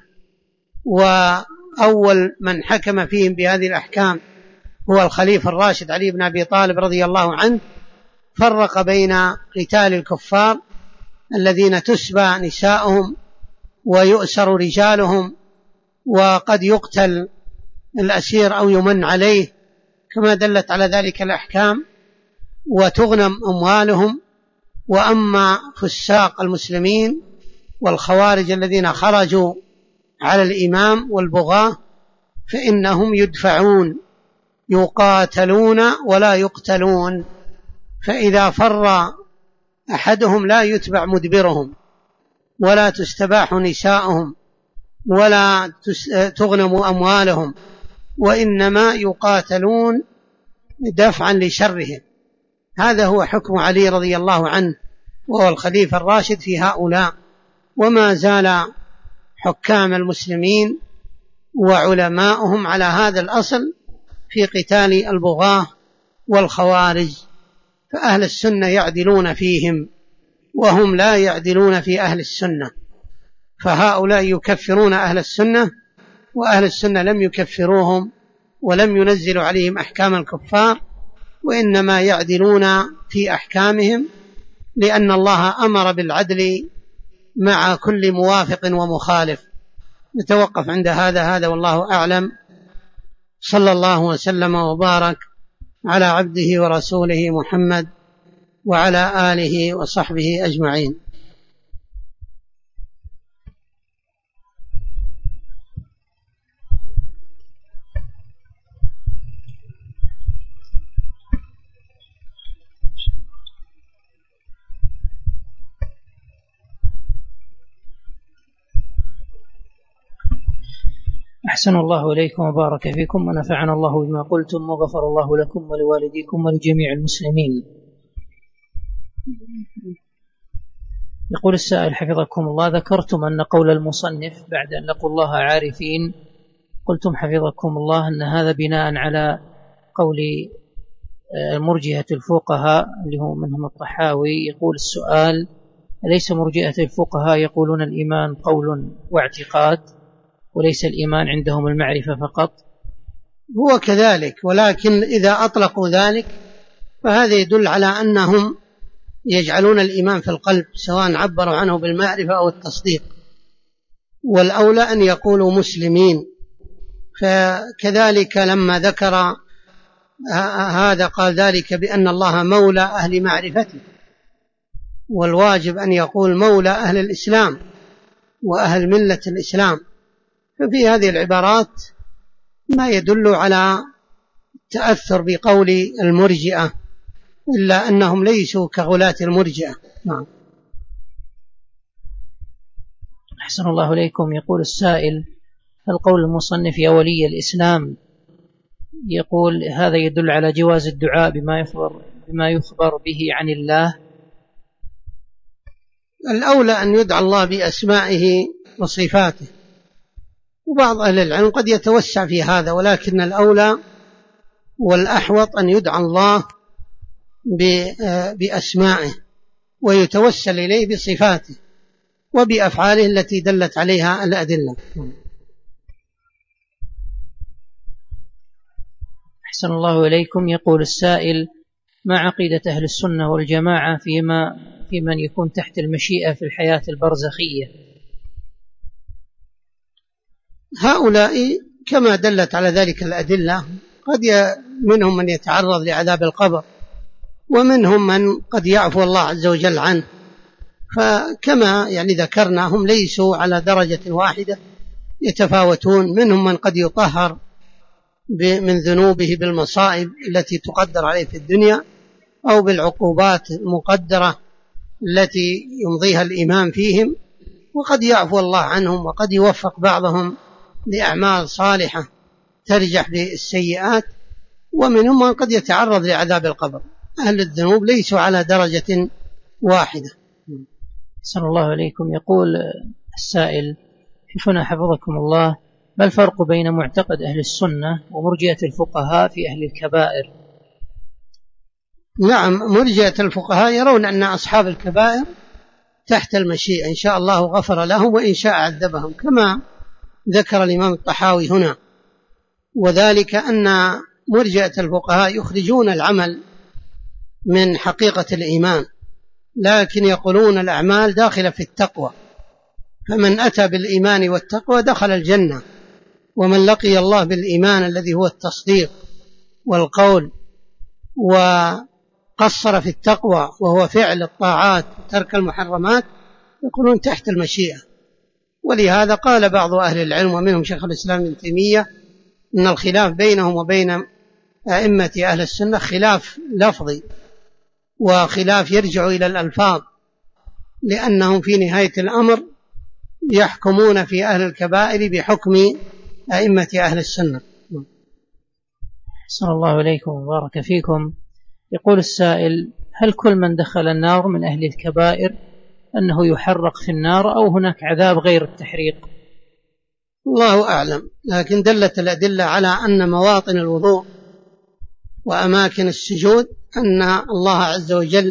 وأول من حكم فيهم بهذه الأحكام هو الخليفة الراشد علي بن أبي طالب رضي الله عنه، فرق بين قتال الكفار الذين تسبى نساؤهم ويؤسر رجالهم وقد يقتل الأسير أو يمن عليه كما دلت على ذلك الأحكام وتغنم أموالهم، وأما فساق المسلمين والخوارج الذين خرجوا على الإمام والبغاة فإنهم يدفعون، يقاتلون ولا يقتلون، فإذا فر أحدهم لا يتبع مدبرهم ولا تستباح نساؤهم ولا تغنم أموالهم، وإنما يقاتلون دفعا لشرهم. هذا هو حكم علي رضي الله عنه وهو الخليفة الراشد في هؤلاء. وما زال حكام المسلمين وعلماؤهم على هذا الأصل في قتال البغاة والخوارج، فأهل السنة يعدلون فيهم وهم لا يعدلون في أهل السنة، فهؤلاء يكفرون أهل السنة وأهل السنة لم يكفروهم ولم ينزلوا عليهم أحكام الكفار، وإنما يعدلون في أحكامهم لأن الله أمر بالعدل مع كل موافق ومخالف. نتوقف عند هذا والله أعلم. صلى الله وسلم وبارك على عبده ورسوله محمد وعلى آله وصحبه أجمعين. أحسن الله إليكم وبارك فيكم ونفعنا الله بما قلتم وغفر الله لكم ولوالديكم ولجميع المسلمين. يقول السائل حفظكم الله: ذكرتم أن قول المصنف بعد أن لقوا الله عارفين قلتم حفظكم الله أن هذا بناء على قول مرجئة الفقهاء اللي هو منهم الطحاوي. يقول السؤال: أليس مرجئة الفقهاء يقولون الإيمان قول واعتقاد وليس الإيمان عندهم المعرفة فقط؟ هو كذلك، ولكن إذا أطلقوا ذلك فهذا يدل على أنهم يجعلون الإيمان في القلب سواء عبروا عنه بالمعرفة أو التصديق، والأولى أن يقولوا مسلمين. فكذلك لما ذكر هذا قال ذلك بأن الله مولى أهل معرفته، والواجب أن يقول مولى أهل الإسلام وأهل ملة الإسلام. ففي هذه العبارات ما يدل على التأثر بقول المرجئة، إلا أنهم ليسوا كغلاة المرجئة. نعم. أحسن الله إليكم. يقول السائل: هل قول المصنف يا ولي الإسلام يقول هذا يدل على جواز الدعاء بما يخبر به عن الله؟ الأولى أن يدعى الله بأسمائه وصفاته، وبعض أهل العلم قد يتوسع في هذا، ولكن الأولى والأحوط أن يدعى الله بأسمائه ويتوسل إليه بصفاته وبأفعاله التي دلت عليها الأدلة. أحسن الله إليكم. يقول السائل: ما عقيدة أهل السنة والجماعة في من يكون تحت المشيئة في الحياة البرزخية؟ هؤلاء كما دلت على ذلك الأدلة قد منهم من يتعرض لعذاب القبر، ومنهم من قد يعفو الله عز وجل عنه، فكما ذكرنا هم ليسوا على درجة واحدة، يتفاوتون. منهم من قد يطهر من ذنوبه بالمصائب التي تقدر عليه في الدنيا أو بالعقوبات المقدرة التي يمضيها الإمام فيهم، وقد يعفو الله عنهم، وقد يوفق بعضهم لأعمال صالحة ترجح بالسيئات، ومنهم من قد يتعرض لعذاب القبر. أهل الذنوب ليسوا على درجة واحدة. أحسن الله عليكم. يقول السائل: شيخنا حفظكم الله، ما الفرق بين معتقد أهل السنة ومرجئة الفقهاء في أهل الكبائر؟ نعم، مرجئة الفقهاء يرون أن أصحاب الكبائر تحت المشيئة، إن شاء الله غفر لهم وإن شاء عذبهم، كما ذكر الإمام الطحاوي هنا. وذلك أن مرجئة الفقهاء يخرجون العمل من حقيقة الإيمان، لكن يقولون الأعمال داخلة في التقوى، فمن أتى بالإيمان والتقوى دخل الجنة، ومن لقي الله بالإيمان الذي هو التصديق والقول وقصر في التقوى وهو فعل الطاعات وترك المحرمات يقولون تحت المشيئة. ولهذا قال بعض أهل العلم ومنهم شيخ الإسلام ابن تيمية أن الخلاف بينهم وبين أئمة أهل السنة خلاف لفظي وخلاف يرجع إلى الألفاظ، لأنهم في نهاية الأمر يحكمون في أهل الكبائر بحكم أئمة أهل السنة. صلى الله عليكم وبارك فيكم. يقول السائل: هل كل من دخل النار من أهل الكبائر أنه يحرق في النار أو هناك عذاب غير التحريق؟ الله أعلم، لكن دلت الأدلة على أن مواطن الوضوء وأماكن السجود أن الله عز وجل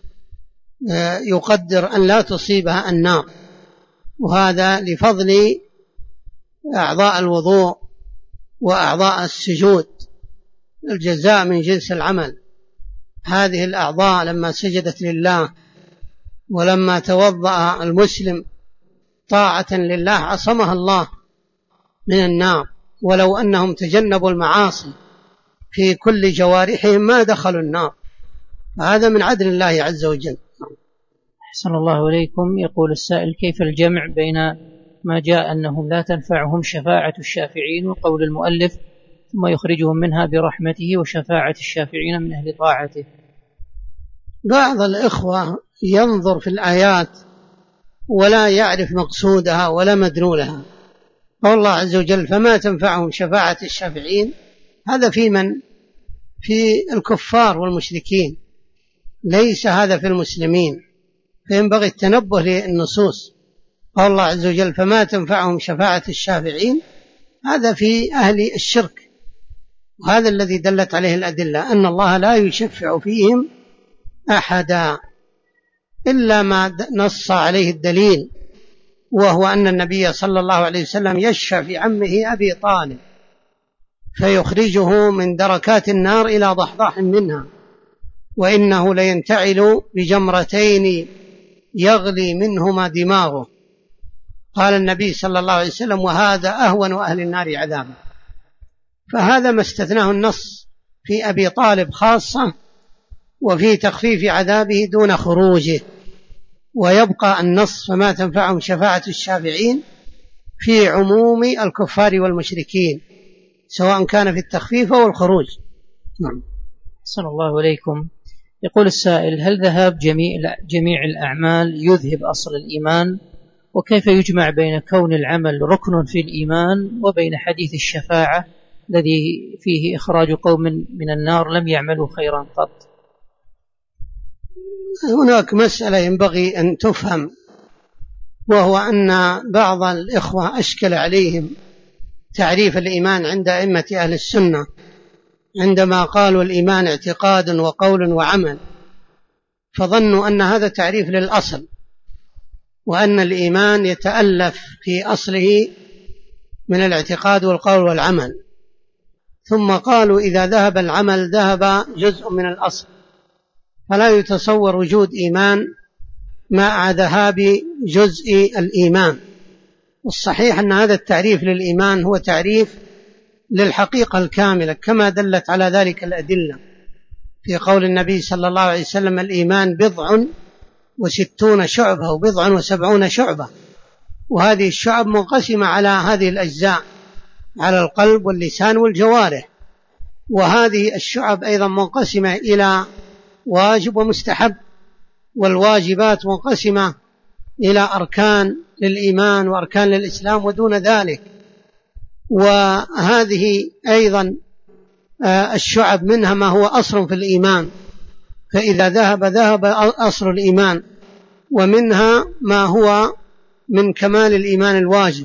يقدر أن لا تصيبها النار، وهذا لفضل أعضاء الوضوء وأعضاء السجود، الجزاء من جنس العمل. هذه الأعضاء لما سجدت لله ولما توضأ المسلم طاعة لله عصمها الله من النار، ولو أنهم تجنبوا المعاصي في كل جوارحهم ما دخلوا النار، هذا من عدل الله عز وجل. أحسن الله عليكم. يقول السائل: كيف الجمع بين ما جاء أنهم لا تنفعهم شفاعة الشافعين وقول المؤلف ثم يخرجهم منها برحمته وشفاعة الشافعين من أهل طاعته؟ بعض الإخوة ينظر في الآيات ولا يعرف مقصودها ولا مدلولها. قال الله عز وجل: فما تنفعهم شفاعة الشافعين، هذا في الكفار والمشركين، ليس هذا في المسلمين، فينبغي التنبه للنصوص. قال الله عز وجل: فما تنفعهم شفاعة الشافعين، هذا في أهل الشرك، وهذا الذي دلت عليه الأدلة أن الله لا يشفع فيهم أحدا إلا ما نص عليه الدليل، وهو أن النبي صلى الله عليه وسلم يشفع في عمه أبي طالب فيخرجه من دركات النار إلى ضحضاح منها، وإنه لينتعل بجمرتين يغلي منهما دماغه. قال النبي صلى الله عليه وسلم: وهذا أهون أهل النار عذابا. فهذا ما استثناه النص في أبي طالب خاصة، وفي تخفيف عذابه دون خروجه، ويبقى النص فما تنفعهم شفاعة الشافعين في عموم الكفار والمشركين سواء كان في التخفيف أو الخروج. نعم. صلى الله عليكم. يقول السائل: هل ذهاب جميع الأعمال يذهب أصل الإيمان؟ وكيف يجمع بين كون العمل ركن في الإيمان وبين حديث الشفاعة الذي فيه إخراج قوم من النار لم يعملوا خيرا قط؟ هناك مسألة ينبغي أن تفهم، وهو أن بعض الإخوة أشكل عليهم تعريف الإيمان عند أئمة أهل السنة عندما قالوا الإيمان اعتقاد وقول وعمل، فظنوا أن هذا تعريف للأصل، وأن الإيمان يتألف في أصله من الاعتقاد والقول والعمل، ثم قالوا إذا ذهب العمل ذهب جزء من الأصل، فلا يتصور وجود إيمان مع ذهاب جزء الإيمان. والصحيح أن هذا التعريف للإيمان هو تعريف للحقيقة الكاملة، كما دلت على ذلك الأدلة في قول النبي صلى الله عليه وسلم: الإيمان 60 شعبة أو 70 شعبة، وهذه الشعب منقسمة على هذه الأجزاء، على القلب واللسان والجوارح، وهذه الشعب أيضا منقسمة إلى واجب ومستحب، والواجبات منقسمة إلى أركان للإيمان وأركان للإسلام ودون ذلك، وهذه أيضا الشعب منها ما هو أصل في الإيمان، فإذا ذهب أصل الإيمان، ومنها ما هو من كمال الإيمان الواجب.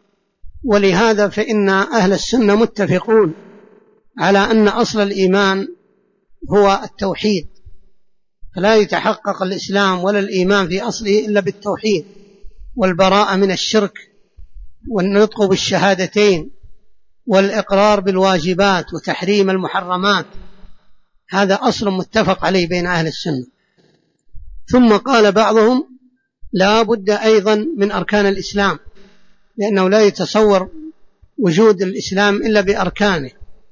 ولهذا فإن أهل السنة متفقون على أن أصل الإيمان هو التوحيد، فلا يتحقق الإسلام ولا الإيمان في أصله إلا بالتوحيد والبراءة من الشرك والنطق بالشهادتين والإقرار بالواجبات وتحريم المحرمات. هذا أصل متفق عليه بين أهل السنة. ثم قال بعضهم لا بد أيضا من أركان الإسلام، لأنه لا يتصور وجود الإسلام إلا بأركانه.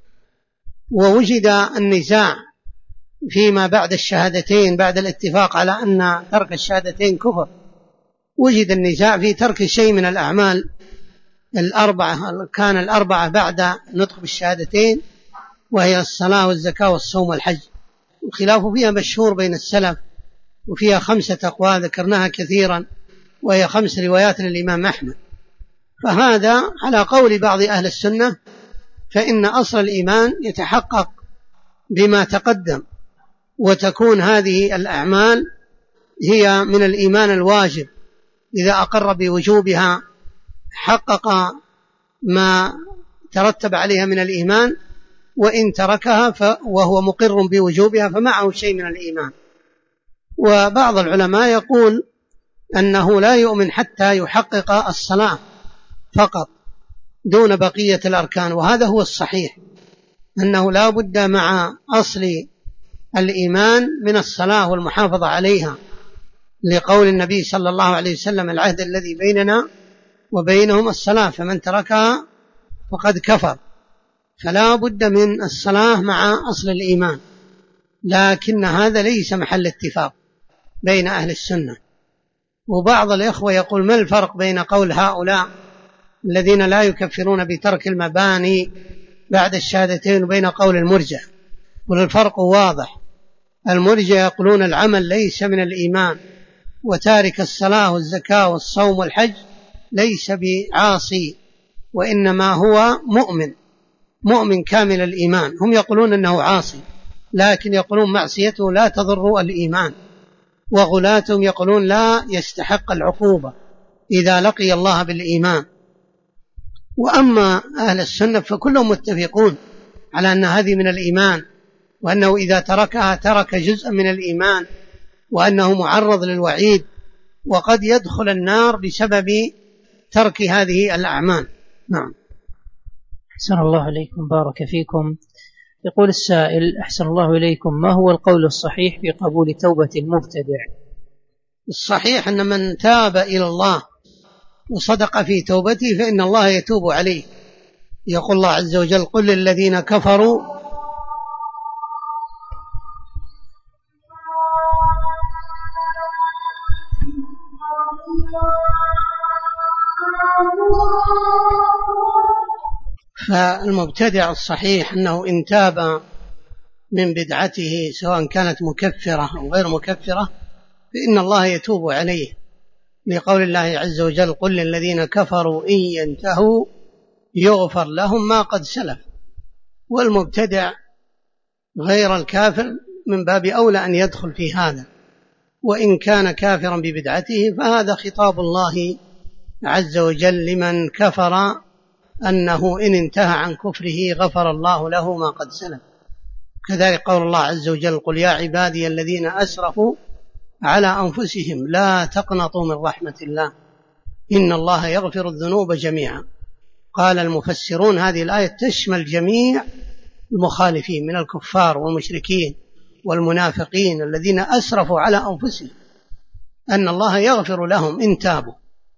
ووجد النزاع فيما بعد الشهادتين بعد الاتفاق على أن ترك الشهادتين كفر، وجد النزاع في ترك شيء من الأعمال الأربعة، كان الأربعة بعد نطق بالشهادتين، وهي الصلاة والزكاة والصوم والحج، والخلاف فيها مشهور بين السلف، وفيها 5 أقوال ذكرناها كثيرا، وهي 5 روايات للإمام أحمد. فهذا على قول بعض أهل السنة، فإن أصل الإيمان يتحقق بما تقدم، وتكون هذه الأعمال هي من الإيمان الواجب، إذا أقر بوجوبها حقق ما ترتب عليها من الإيمان، وإن تركها وهو مقر بوجوبها فمعه شيء من الإيمان. وبعض العلماء يقول أنه لا يؤمن حتى يحقق الصلاة فقط دون بقية الأركان، وهذا هو الصحيح، أنه لا بد مع أصل الإيمان من الصلاة والمحافظة عليها، لقول النبي صلى الله عليه وسلم العهد الذي بيننا وبينهم الصلاة، فمن تركها فقد كفر. فلا بد من الصلاة مع أصل الإيمان، لكن هذا ليس محل اتفاق بين أهل السنة. وبعض الإخوة يقول ما الفرق بين قول هؤلاء الذين لا يكفرون بترك المباني بعد الشهادتين وبين قول المرجئة؟ والفرق واضح. المرجئة يقولون العمل ليس من الإيمان، وتارك الصلاة والزكاة والصوم والحج ليس بعاصي، وإنما هو مؤمن كامل الإيمان. هم يقولون أنه عاصي، لكن يقولون معصيته لا تضر الإيمان. وغلاتهم يقولون لا يستحق العقوبة إذا لقي الله بالإيمان. وأما أهل السنة فكلهم متفقون على أن هذه من الإيمان، وأنه إذا تركها ترك جزءا من الإيمان، وأنه معرض للوعيد، وقد يدخل النار بسبب ترك هذه الأعمال. نعم. أحسن الله إليكم، بارك فيكم. يقول السائل أحسن الله إليكم، ما هو القول الصحيح في قبول توبة المبتدع؟ الصحيح أن من تاب إلى الله وصدق في توبته فإن الله يتوب عليه. يقول الله عز وجل قل للذين كفروا فالمبتدع الصحيح أنه إن تاب من بدعته سواء كانت مكفرة أو غير مكفرة فإن الله يتوب عليه، لقول الله عز وجل قل للذين كفروا إن ينتهوا يغفر لهم ما قد سلف. والمبتدع غير الكافر من باب أولى أن يدخل في هذا، وإن كان كافرا ببدعته فهذا خطاب الله عز وجل لمن كفر أنه إن انتهى عن كفره غفر الله له ما قد سلف. كذلك قول الله عز وجل قل يا عبادي الذين أسرفوا على أنفسهم لا تقنطوا من رحمة الله إن الله يغفر الذنوب جميعا. قال المفسرون هذه الآية تشمل جميع المخالفين من الكفار والمشركين والمنافقين الذين أسرفوا على أنفسهم، أن الله يغفر لهم إن تابوا.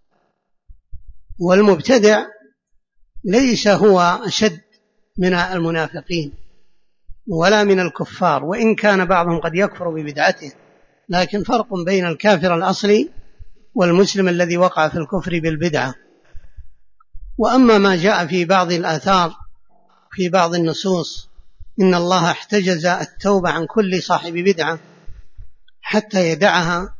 والمبتدع ليس هو أشد من المنافقين ولا من الكفار، وإن كان بعضهم قد يكفر ببدعته، لكن فرق بين الكافر الأصلي والمسلم الذي وقع في الكفر بالبدعة. وأما ما جاء في بعض الآثار في بعض النصوص إن الله احتجز التوبة عن كل صاحب بدعة حتى يدعها،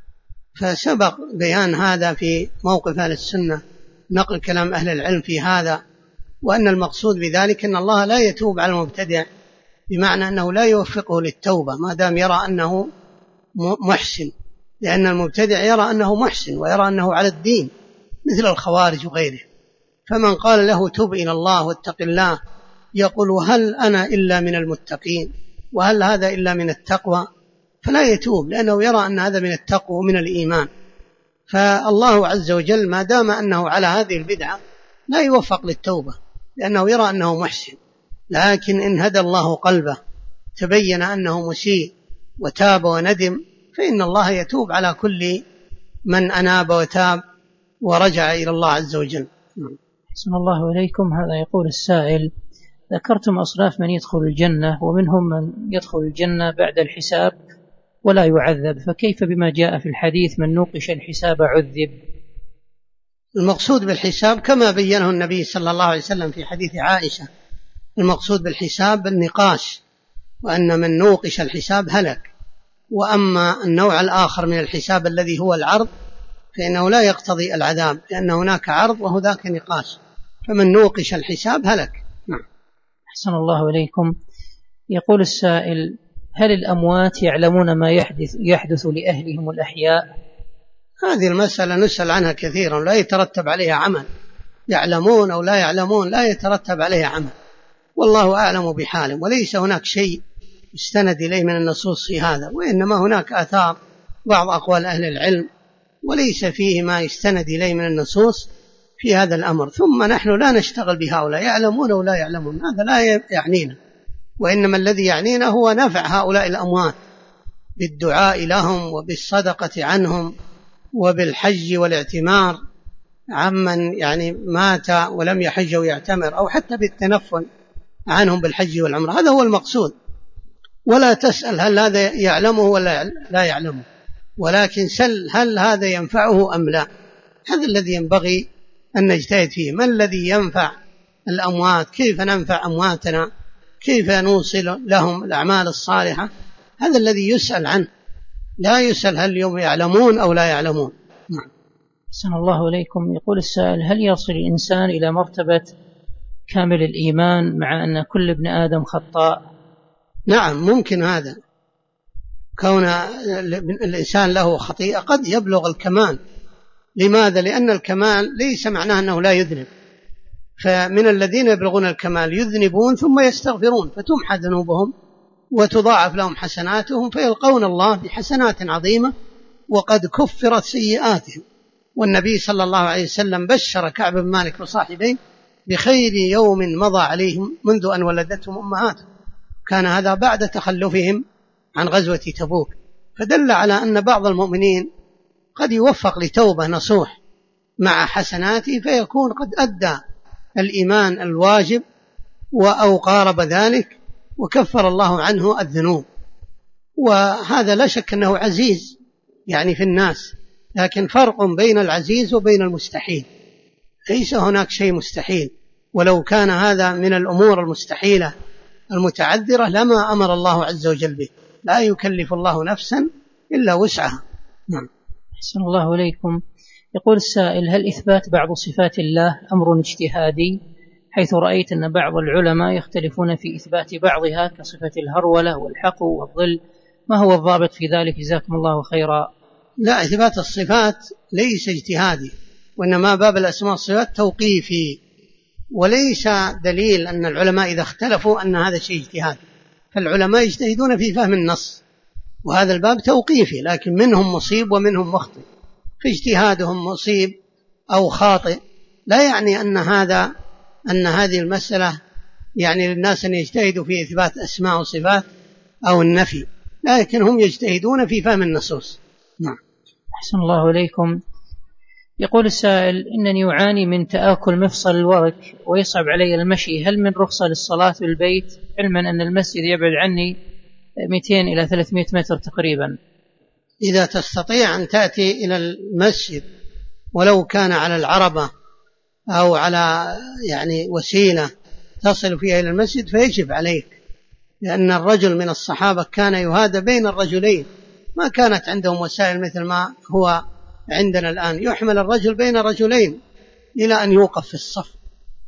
فسبق بيان هذا في موقف أهل السنة، نقل كلام أهل العلم في هذا، وأن المقصود بذلك أن الله لا يتوب على المبتدع، بمعنى أنه لا يوفقه للتوبة ما دام يرى أنه محسن، لأن المبتدع يرى أنه محسن ويرى أنه على الدين مثل الخوارج وغيره. فمن قال له تب إلى الله واتق الله يقول وهل أنا إلا من المتقين، وهل هذا إلا من التقوى، فلا يتوب، لأنه يرى أن هذا من التقوى ومن الإيمان. فالله عز وجل ما دام أنه على هذه البدعة لا يوفق للتوبة، لأنه يرى أنه محسن. لكن إن هدى الله قلبه تبين أنه مسيء وتاب وندم، فإن الله يتوب على كل من أناب وتاب ورجع إلى الله عز وجل. أحسن الله إليكم. هذا يقول السائل: ذكرتم أصناف من يدخل الجنة، ومنهم من يدخل الجنة بعد الحساب ولا يعذب، فكيف بما جاء في الحديث من نوقش الحساب عذب؟ المقصود بالحساب كما بينه النبي صلى الله عليه وسلم في حديث عائشة، المقصود بالحساب النقاش، وأن من نوقش الحساب هلك. وأما النوع الآخر من الحساب الذي هو العرض فإنه لا يقتضي العذاب، لأن هناك عرض وهناك نقاش، فمن نوقش الحساب هلك. نعم. أحسن الله إليكم. يقول السائل: هل الأموات يعلمون ما يحدث لأهلهم الأحياء؟ هذه المسألة نسأل عنها كثيرا، لا يترتب عليها عمل، يعلمون أو لا يعلمون لا يترتب عليها عمل، والله أعلم بحالهم، وليس هناك شيء يستند إليه من النصوص في هذا، وإنما هناك آثار بعض أقوال أهل العلم وليس فيه ما يستند إليه من النصوص في هذا الأمر. ثم نحن لا نشتغل بهؤلاء يعلمون أو لا يعلمون، هذا لا يعنينا، وإنما الذي يعنينا هو نفع هؤلاء الأموات بالدعاء لهم وبالصدقة عنهم وبالحج والاعتمار عمن يعني مات ولم يحج ويعتمر، أو حتى بالتنفل عنهم بالحج والعمرة. هذا هو المقصود، ولا تسأل هل هذا يعلمه ولا لا يعلمه، ولكن سل هل هذا ينفعه أم لا. هذا الذي ينبغي أن نجتهد فيه، ما الذي ينفع الأموات، كيف ننفع أمواتنا، كيف نوصل لهم الأعمال الصالحة، هذا الذي يسأل عنه، لا يسأل هل اليوم يعلمون أو لا يعلمون. نعم. أحسن الله إليكم. يقول السائل: هل يصل الإنسان إلى مرتبة كامل الإيمان مع أن كل ابن آدم خطاء؟ نعم ممكن هذا، كون الإنسان له خطيئة قد يبلغ الكمال. لماذا؟ لأن الكمال ليس معناه أنه لا يذنب، فمن الذين يبلغون الكمال يذنبون ثم يستغفرون فتمحى ذنوبهم وتضاعف لهم حسناتهم فيلقون الله بحسنات عظيمة وقد كفرت سيئاتهم. والنبي صلى الله عليه وسلم بشر كعب بن مالك وصاحبيه بخير يوم مضى عليهم منذ أن ولدتهم أمهاتهم، كان هذا بعد تخلفهم عن غزوة تبوك، فدل على أن بعض المؤمنين قد يوفق لتوبة نصوح مع حسناته فيكون قد أدى الإيمان الواجب أو قارب ذلك وكفر الله عنه الذنوب. وهذا لا شك أنه عزيز يعني في الناس، لكن فرق بين العزيز وبين المستحيل، ليس هناك شيء مستحيل، ولو كان هذا من الأمور المستحيلة المتعذرة لما أمر الله عز وجل به، لا يكلف الله نفسا إلا وسعها. نعم. أحسن الله إليكم. يقول السائل: هل إثبات بعض صفات الله أمر اجتهادي، حيث رأيت أن بعض العلماء يختلفون في إثبات بعضها كصفة الهرولة والحق والظل، ما هو الضابط في ذلك؟ جزاكم الله خيرا. لا، إثبات الصفات ليس اجتهادي، وإنما باب الأسماء والصفات توقيفي، وليس دليل أن العلماء إذا اختلفوا أن هذا شيء اجتهادي، فالعلماء يجتهدون في فهم النص، وهذا الباب توقيفي، لكن منهم مصيب ومنهم مخطئ، فاجتهادهم مصيب أو خاطئ لا يعني أن هذه المسألة يعني للناس أن يجتهدوا في إثبات أسماء وصفات أو النفي، لكن هم يجتهدون في فهم النصوص. نعم. أحسن الله إليكم. يقول السائل: إنني أعاني من تآكل مفصل الورك ويصعب علي المشي، هل من رخصة للصلاة بالبيت، علما أن المسجد يبعد عني 200 إلى 300 متر تقريبا؟ إذا تستطيع أن تأتي إلى المسجد ولو كان على العربة أو على يعني وسيلة تصل فيها إلى المسجد فيجب عليك، لأن الرجل من الصحابة كان يهادى بين الرجلين، ما كانت عندهم وسائل مثل ما هو عندنا الآن، يحمل الرجل بين رجلين إلى أن يوقف في الصف،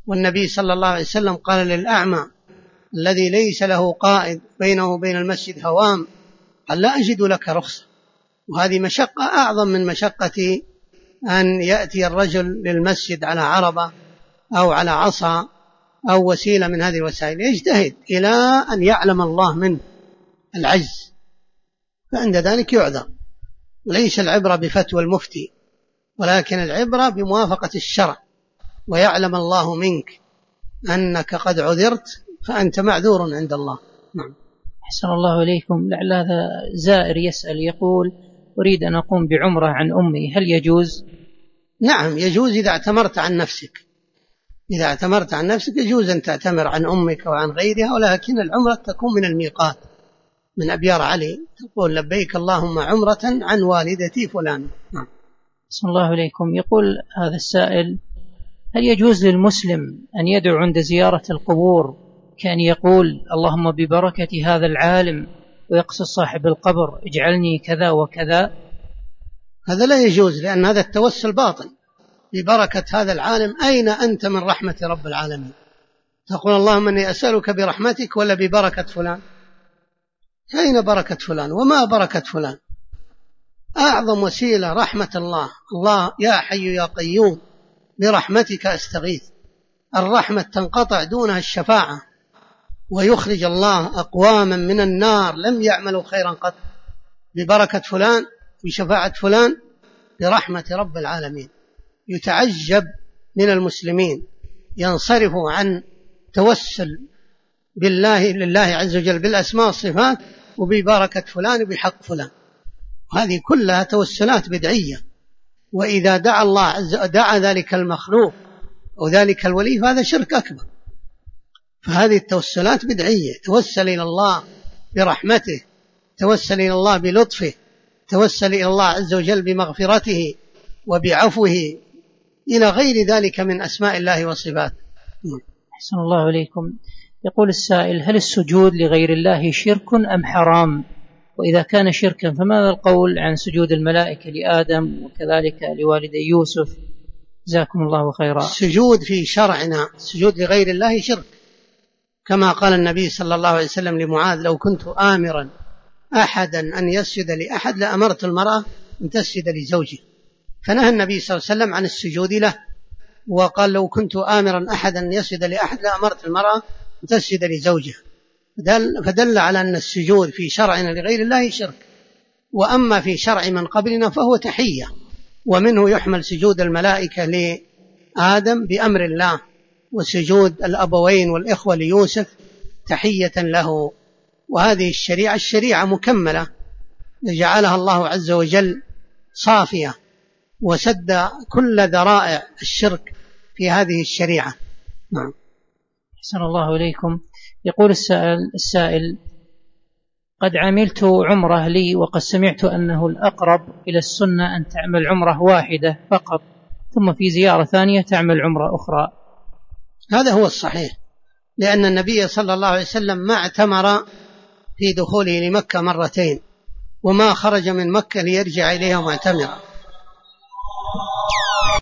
والنبي صلى الله عليه وسلم قال للأعمى الذي ليس له قائد بينه وبين المسجد هوام قال لا أجد لك رخصة. وهذه مشقة أعظم من مشقة أن يأتي الرجل للمسجد على عربة أو على عصا أو وسيلة من هذه الوسائل، يجتهد إلى أن يعلم الله منه العجز، فعند ذلك يعذر. وليس العبرة بفتوى المفتي، ولكن العبرة بموافقة الشرع، ويعلم الله منك أنك قد عذرت فأنت معذور عند الله. نعم. أحسن الله إليكم. لعل هذا زائر يسأل يقول أريد أن أقوم بعمرة عن أمي، هل يجوز؟ نعم يجوز إذا اعتمرت عن نفسك. إذا اعتمرت عن نفسك يجوز أن تعتمر عن أمك وعن غيرها، ولكن العمرة تكون من الميقات، من أبيار علي، تقول لبيك اللهم عمرة عن والدتي فلان. نعم. أحسن الله إليكم. يقول هذا السائل هل يجوز للمسلم أن يدعو عند زيارة القبور كأن يقول اللهم ببركة هذا العالم، ويقصد صاحب القبر اجعلني كذا وكذا؟ هذا لا يجوز، لأن هذا التوسل باطل. ببركة هذا العالم، أين أنت من رحمة رب العالمين؟ تقول اللهم إني أسألك برحمتك ولا ببركة فلان؟ أين بركة فلان وما بركة فلان؟ أعظم وسيلة رحمة الله. الله يا حي يا قيوم برحمتك أستغيث. الرحمة تنقطع دونها الشفاعة، ويخرج الله أقواما من النار لم يعملوا خيرا قط، ببركة فلان، بشفاعة فلان، برحمة رب العالمين. يتعجب من المسلمين ينصرفوا عن توسل لله عز وجل بالأسماء والصفات وببركة فلان وبحق فلان، هذه كلها توسلات بدعية. وإذا دعا ذلك المخلوق أو ذلك الولي فهذا شرك أكبر. فهذه التوسلات بدعية. توسل إلى الله برحمته، توسل إلى الله بلطفه، توسل إلى الله عز وجل بمغفرته وبعفوه، إلى غير ذلك من أسماء الله وصفاته. أحسن الله إليكم. يقول السائل هل السجود لغير الله شرك أم حرام؟ وإذا كان شركا فماذا القول عن سجود الملائكة لآدم وكذلك لوالدي يوسف؟ جزاكم الله خيرا. السجود في شرعنا، السجود لغير الله شرك، كما قال النبي صلى الله عليه وسلم لمعاذ لو كنت آمرا أحدا أن يسجد لأحد لأمرت المرأة أن تسجد لزوجه، فنهى النبي صلى الله عليه وسلم عن السجود له، وقال لو كنت آمرا أحدا أن يسجد لأحد لأمرت المرأة أن تسجد لزوجها، فدل على أن السجود في شرعنا لغير الله شرك. وأما في شرع من قبلنا فهو تحية، ومنه يحمل سجود الملائكة لآدم بأمر الله، وسجود الأبوين والإخوة ليوسف تحية له. وهذه الشريعة مكملة جعلها الله عز وجل صافية، وسد كل ذرائع الشرك في هذه الشريعة. نعم. أحسن الله إليكم. يقول السائل قد عملت عمرة لي وقد سمعت أنه الأقرب إلى السنة أن تعمل عمرة واحدة فقط، ثم في زيارة ثانية تعمل عمرة أخرى. هذا هو الصحيح، لأن النبي صلى الله عليه وسلم ما اعتمر في دخوله لمكة مرتين، وما خرج من مكة ليرجع إليها معتمرا،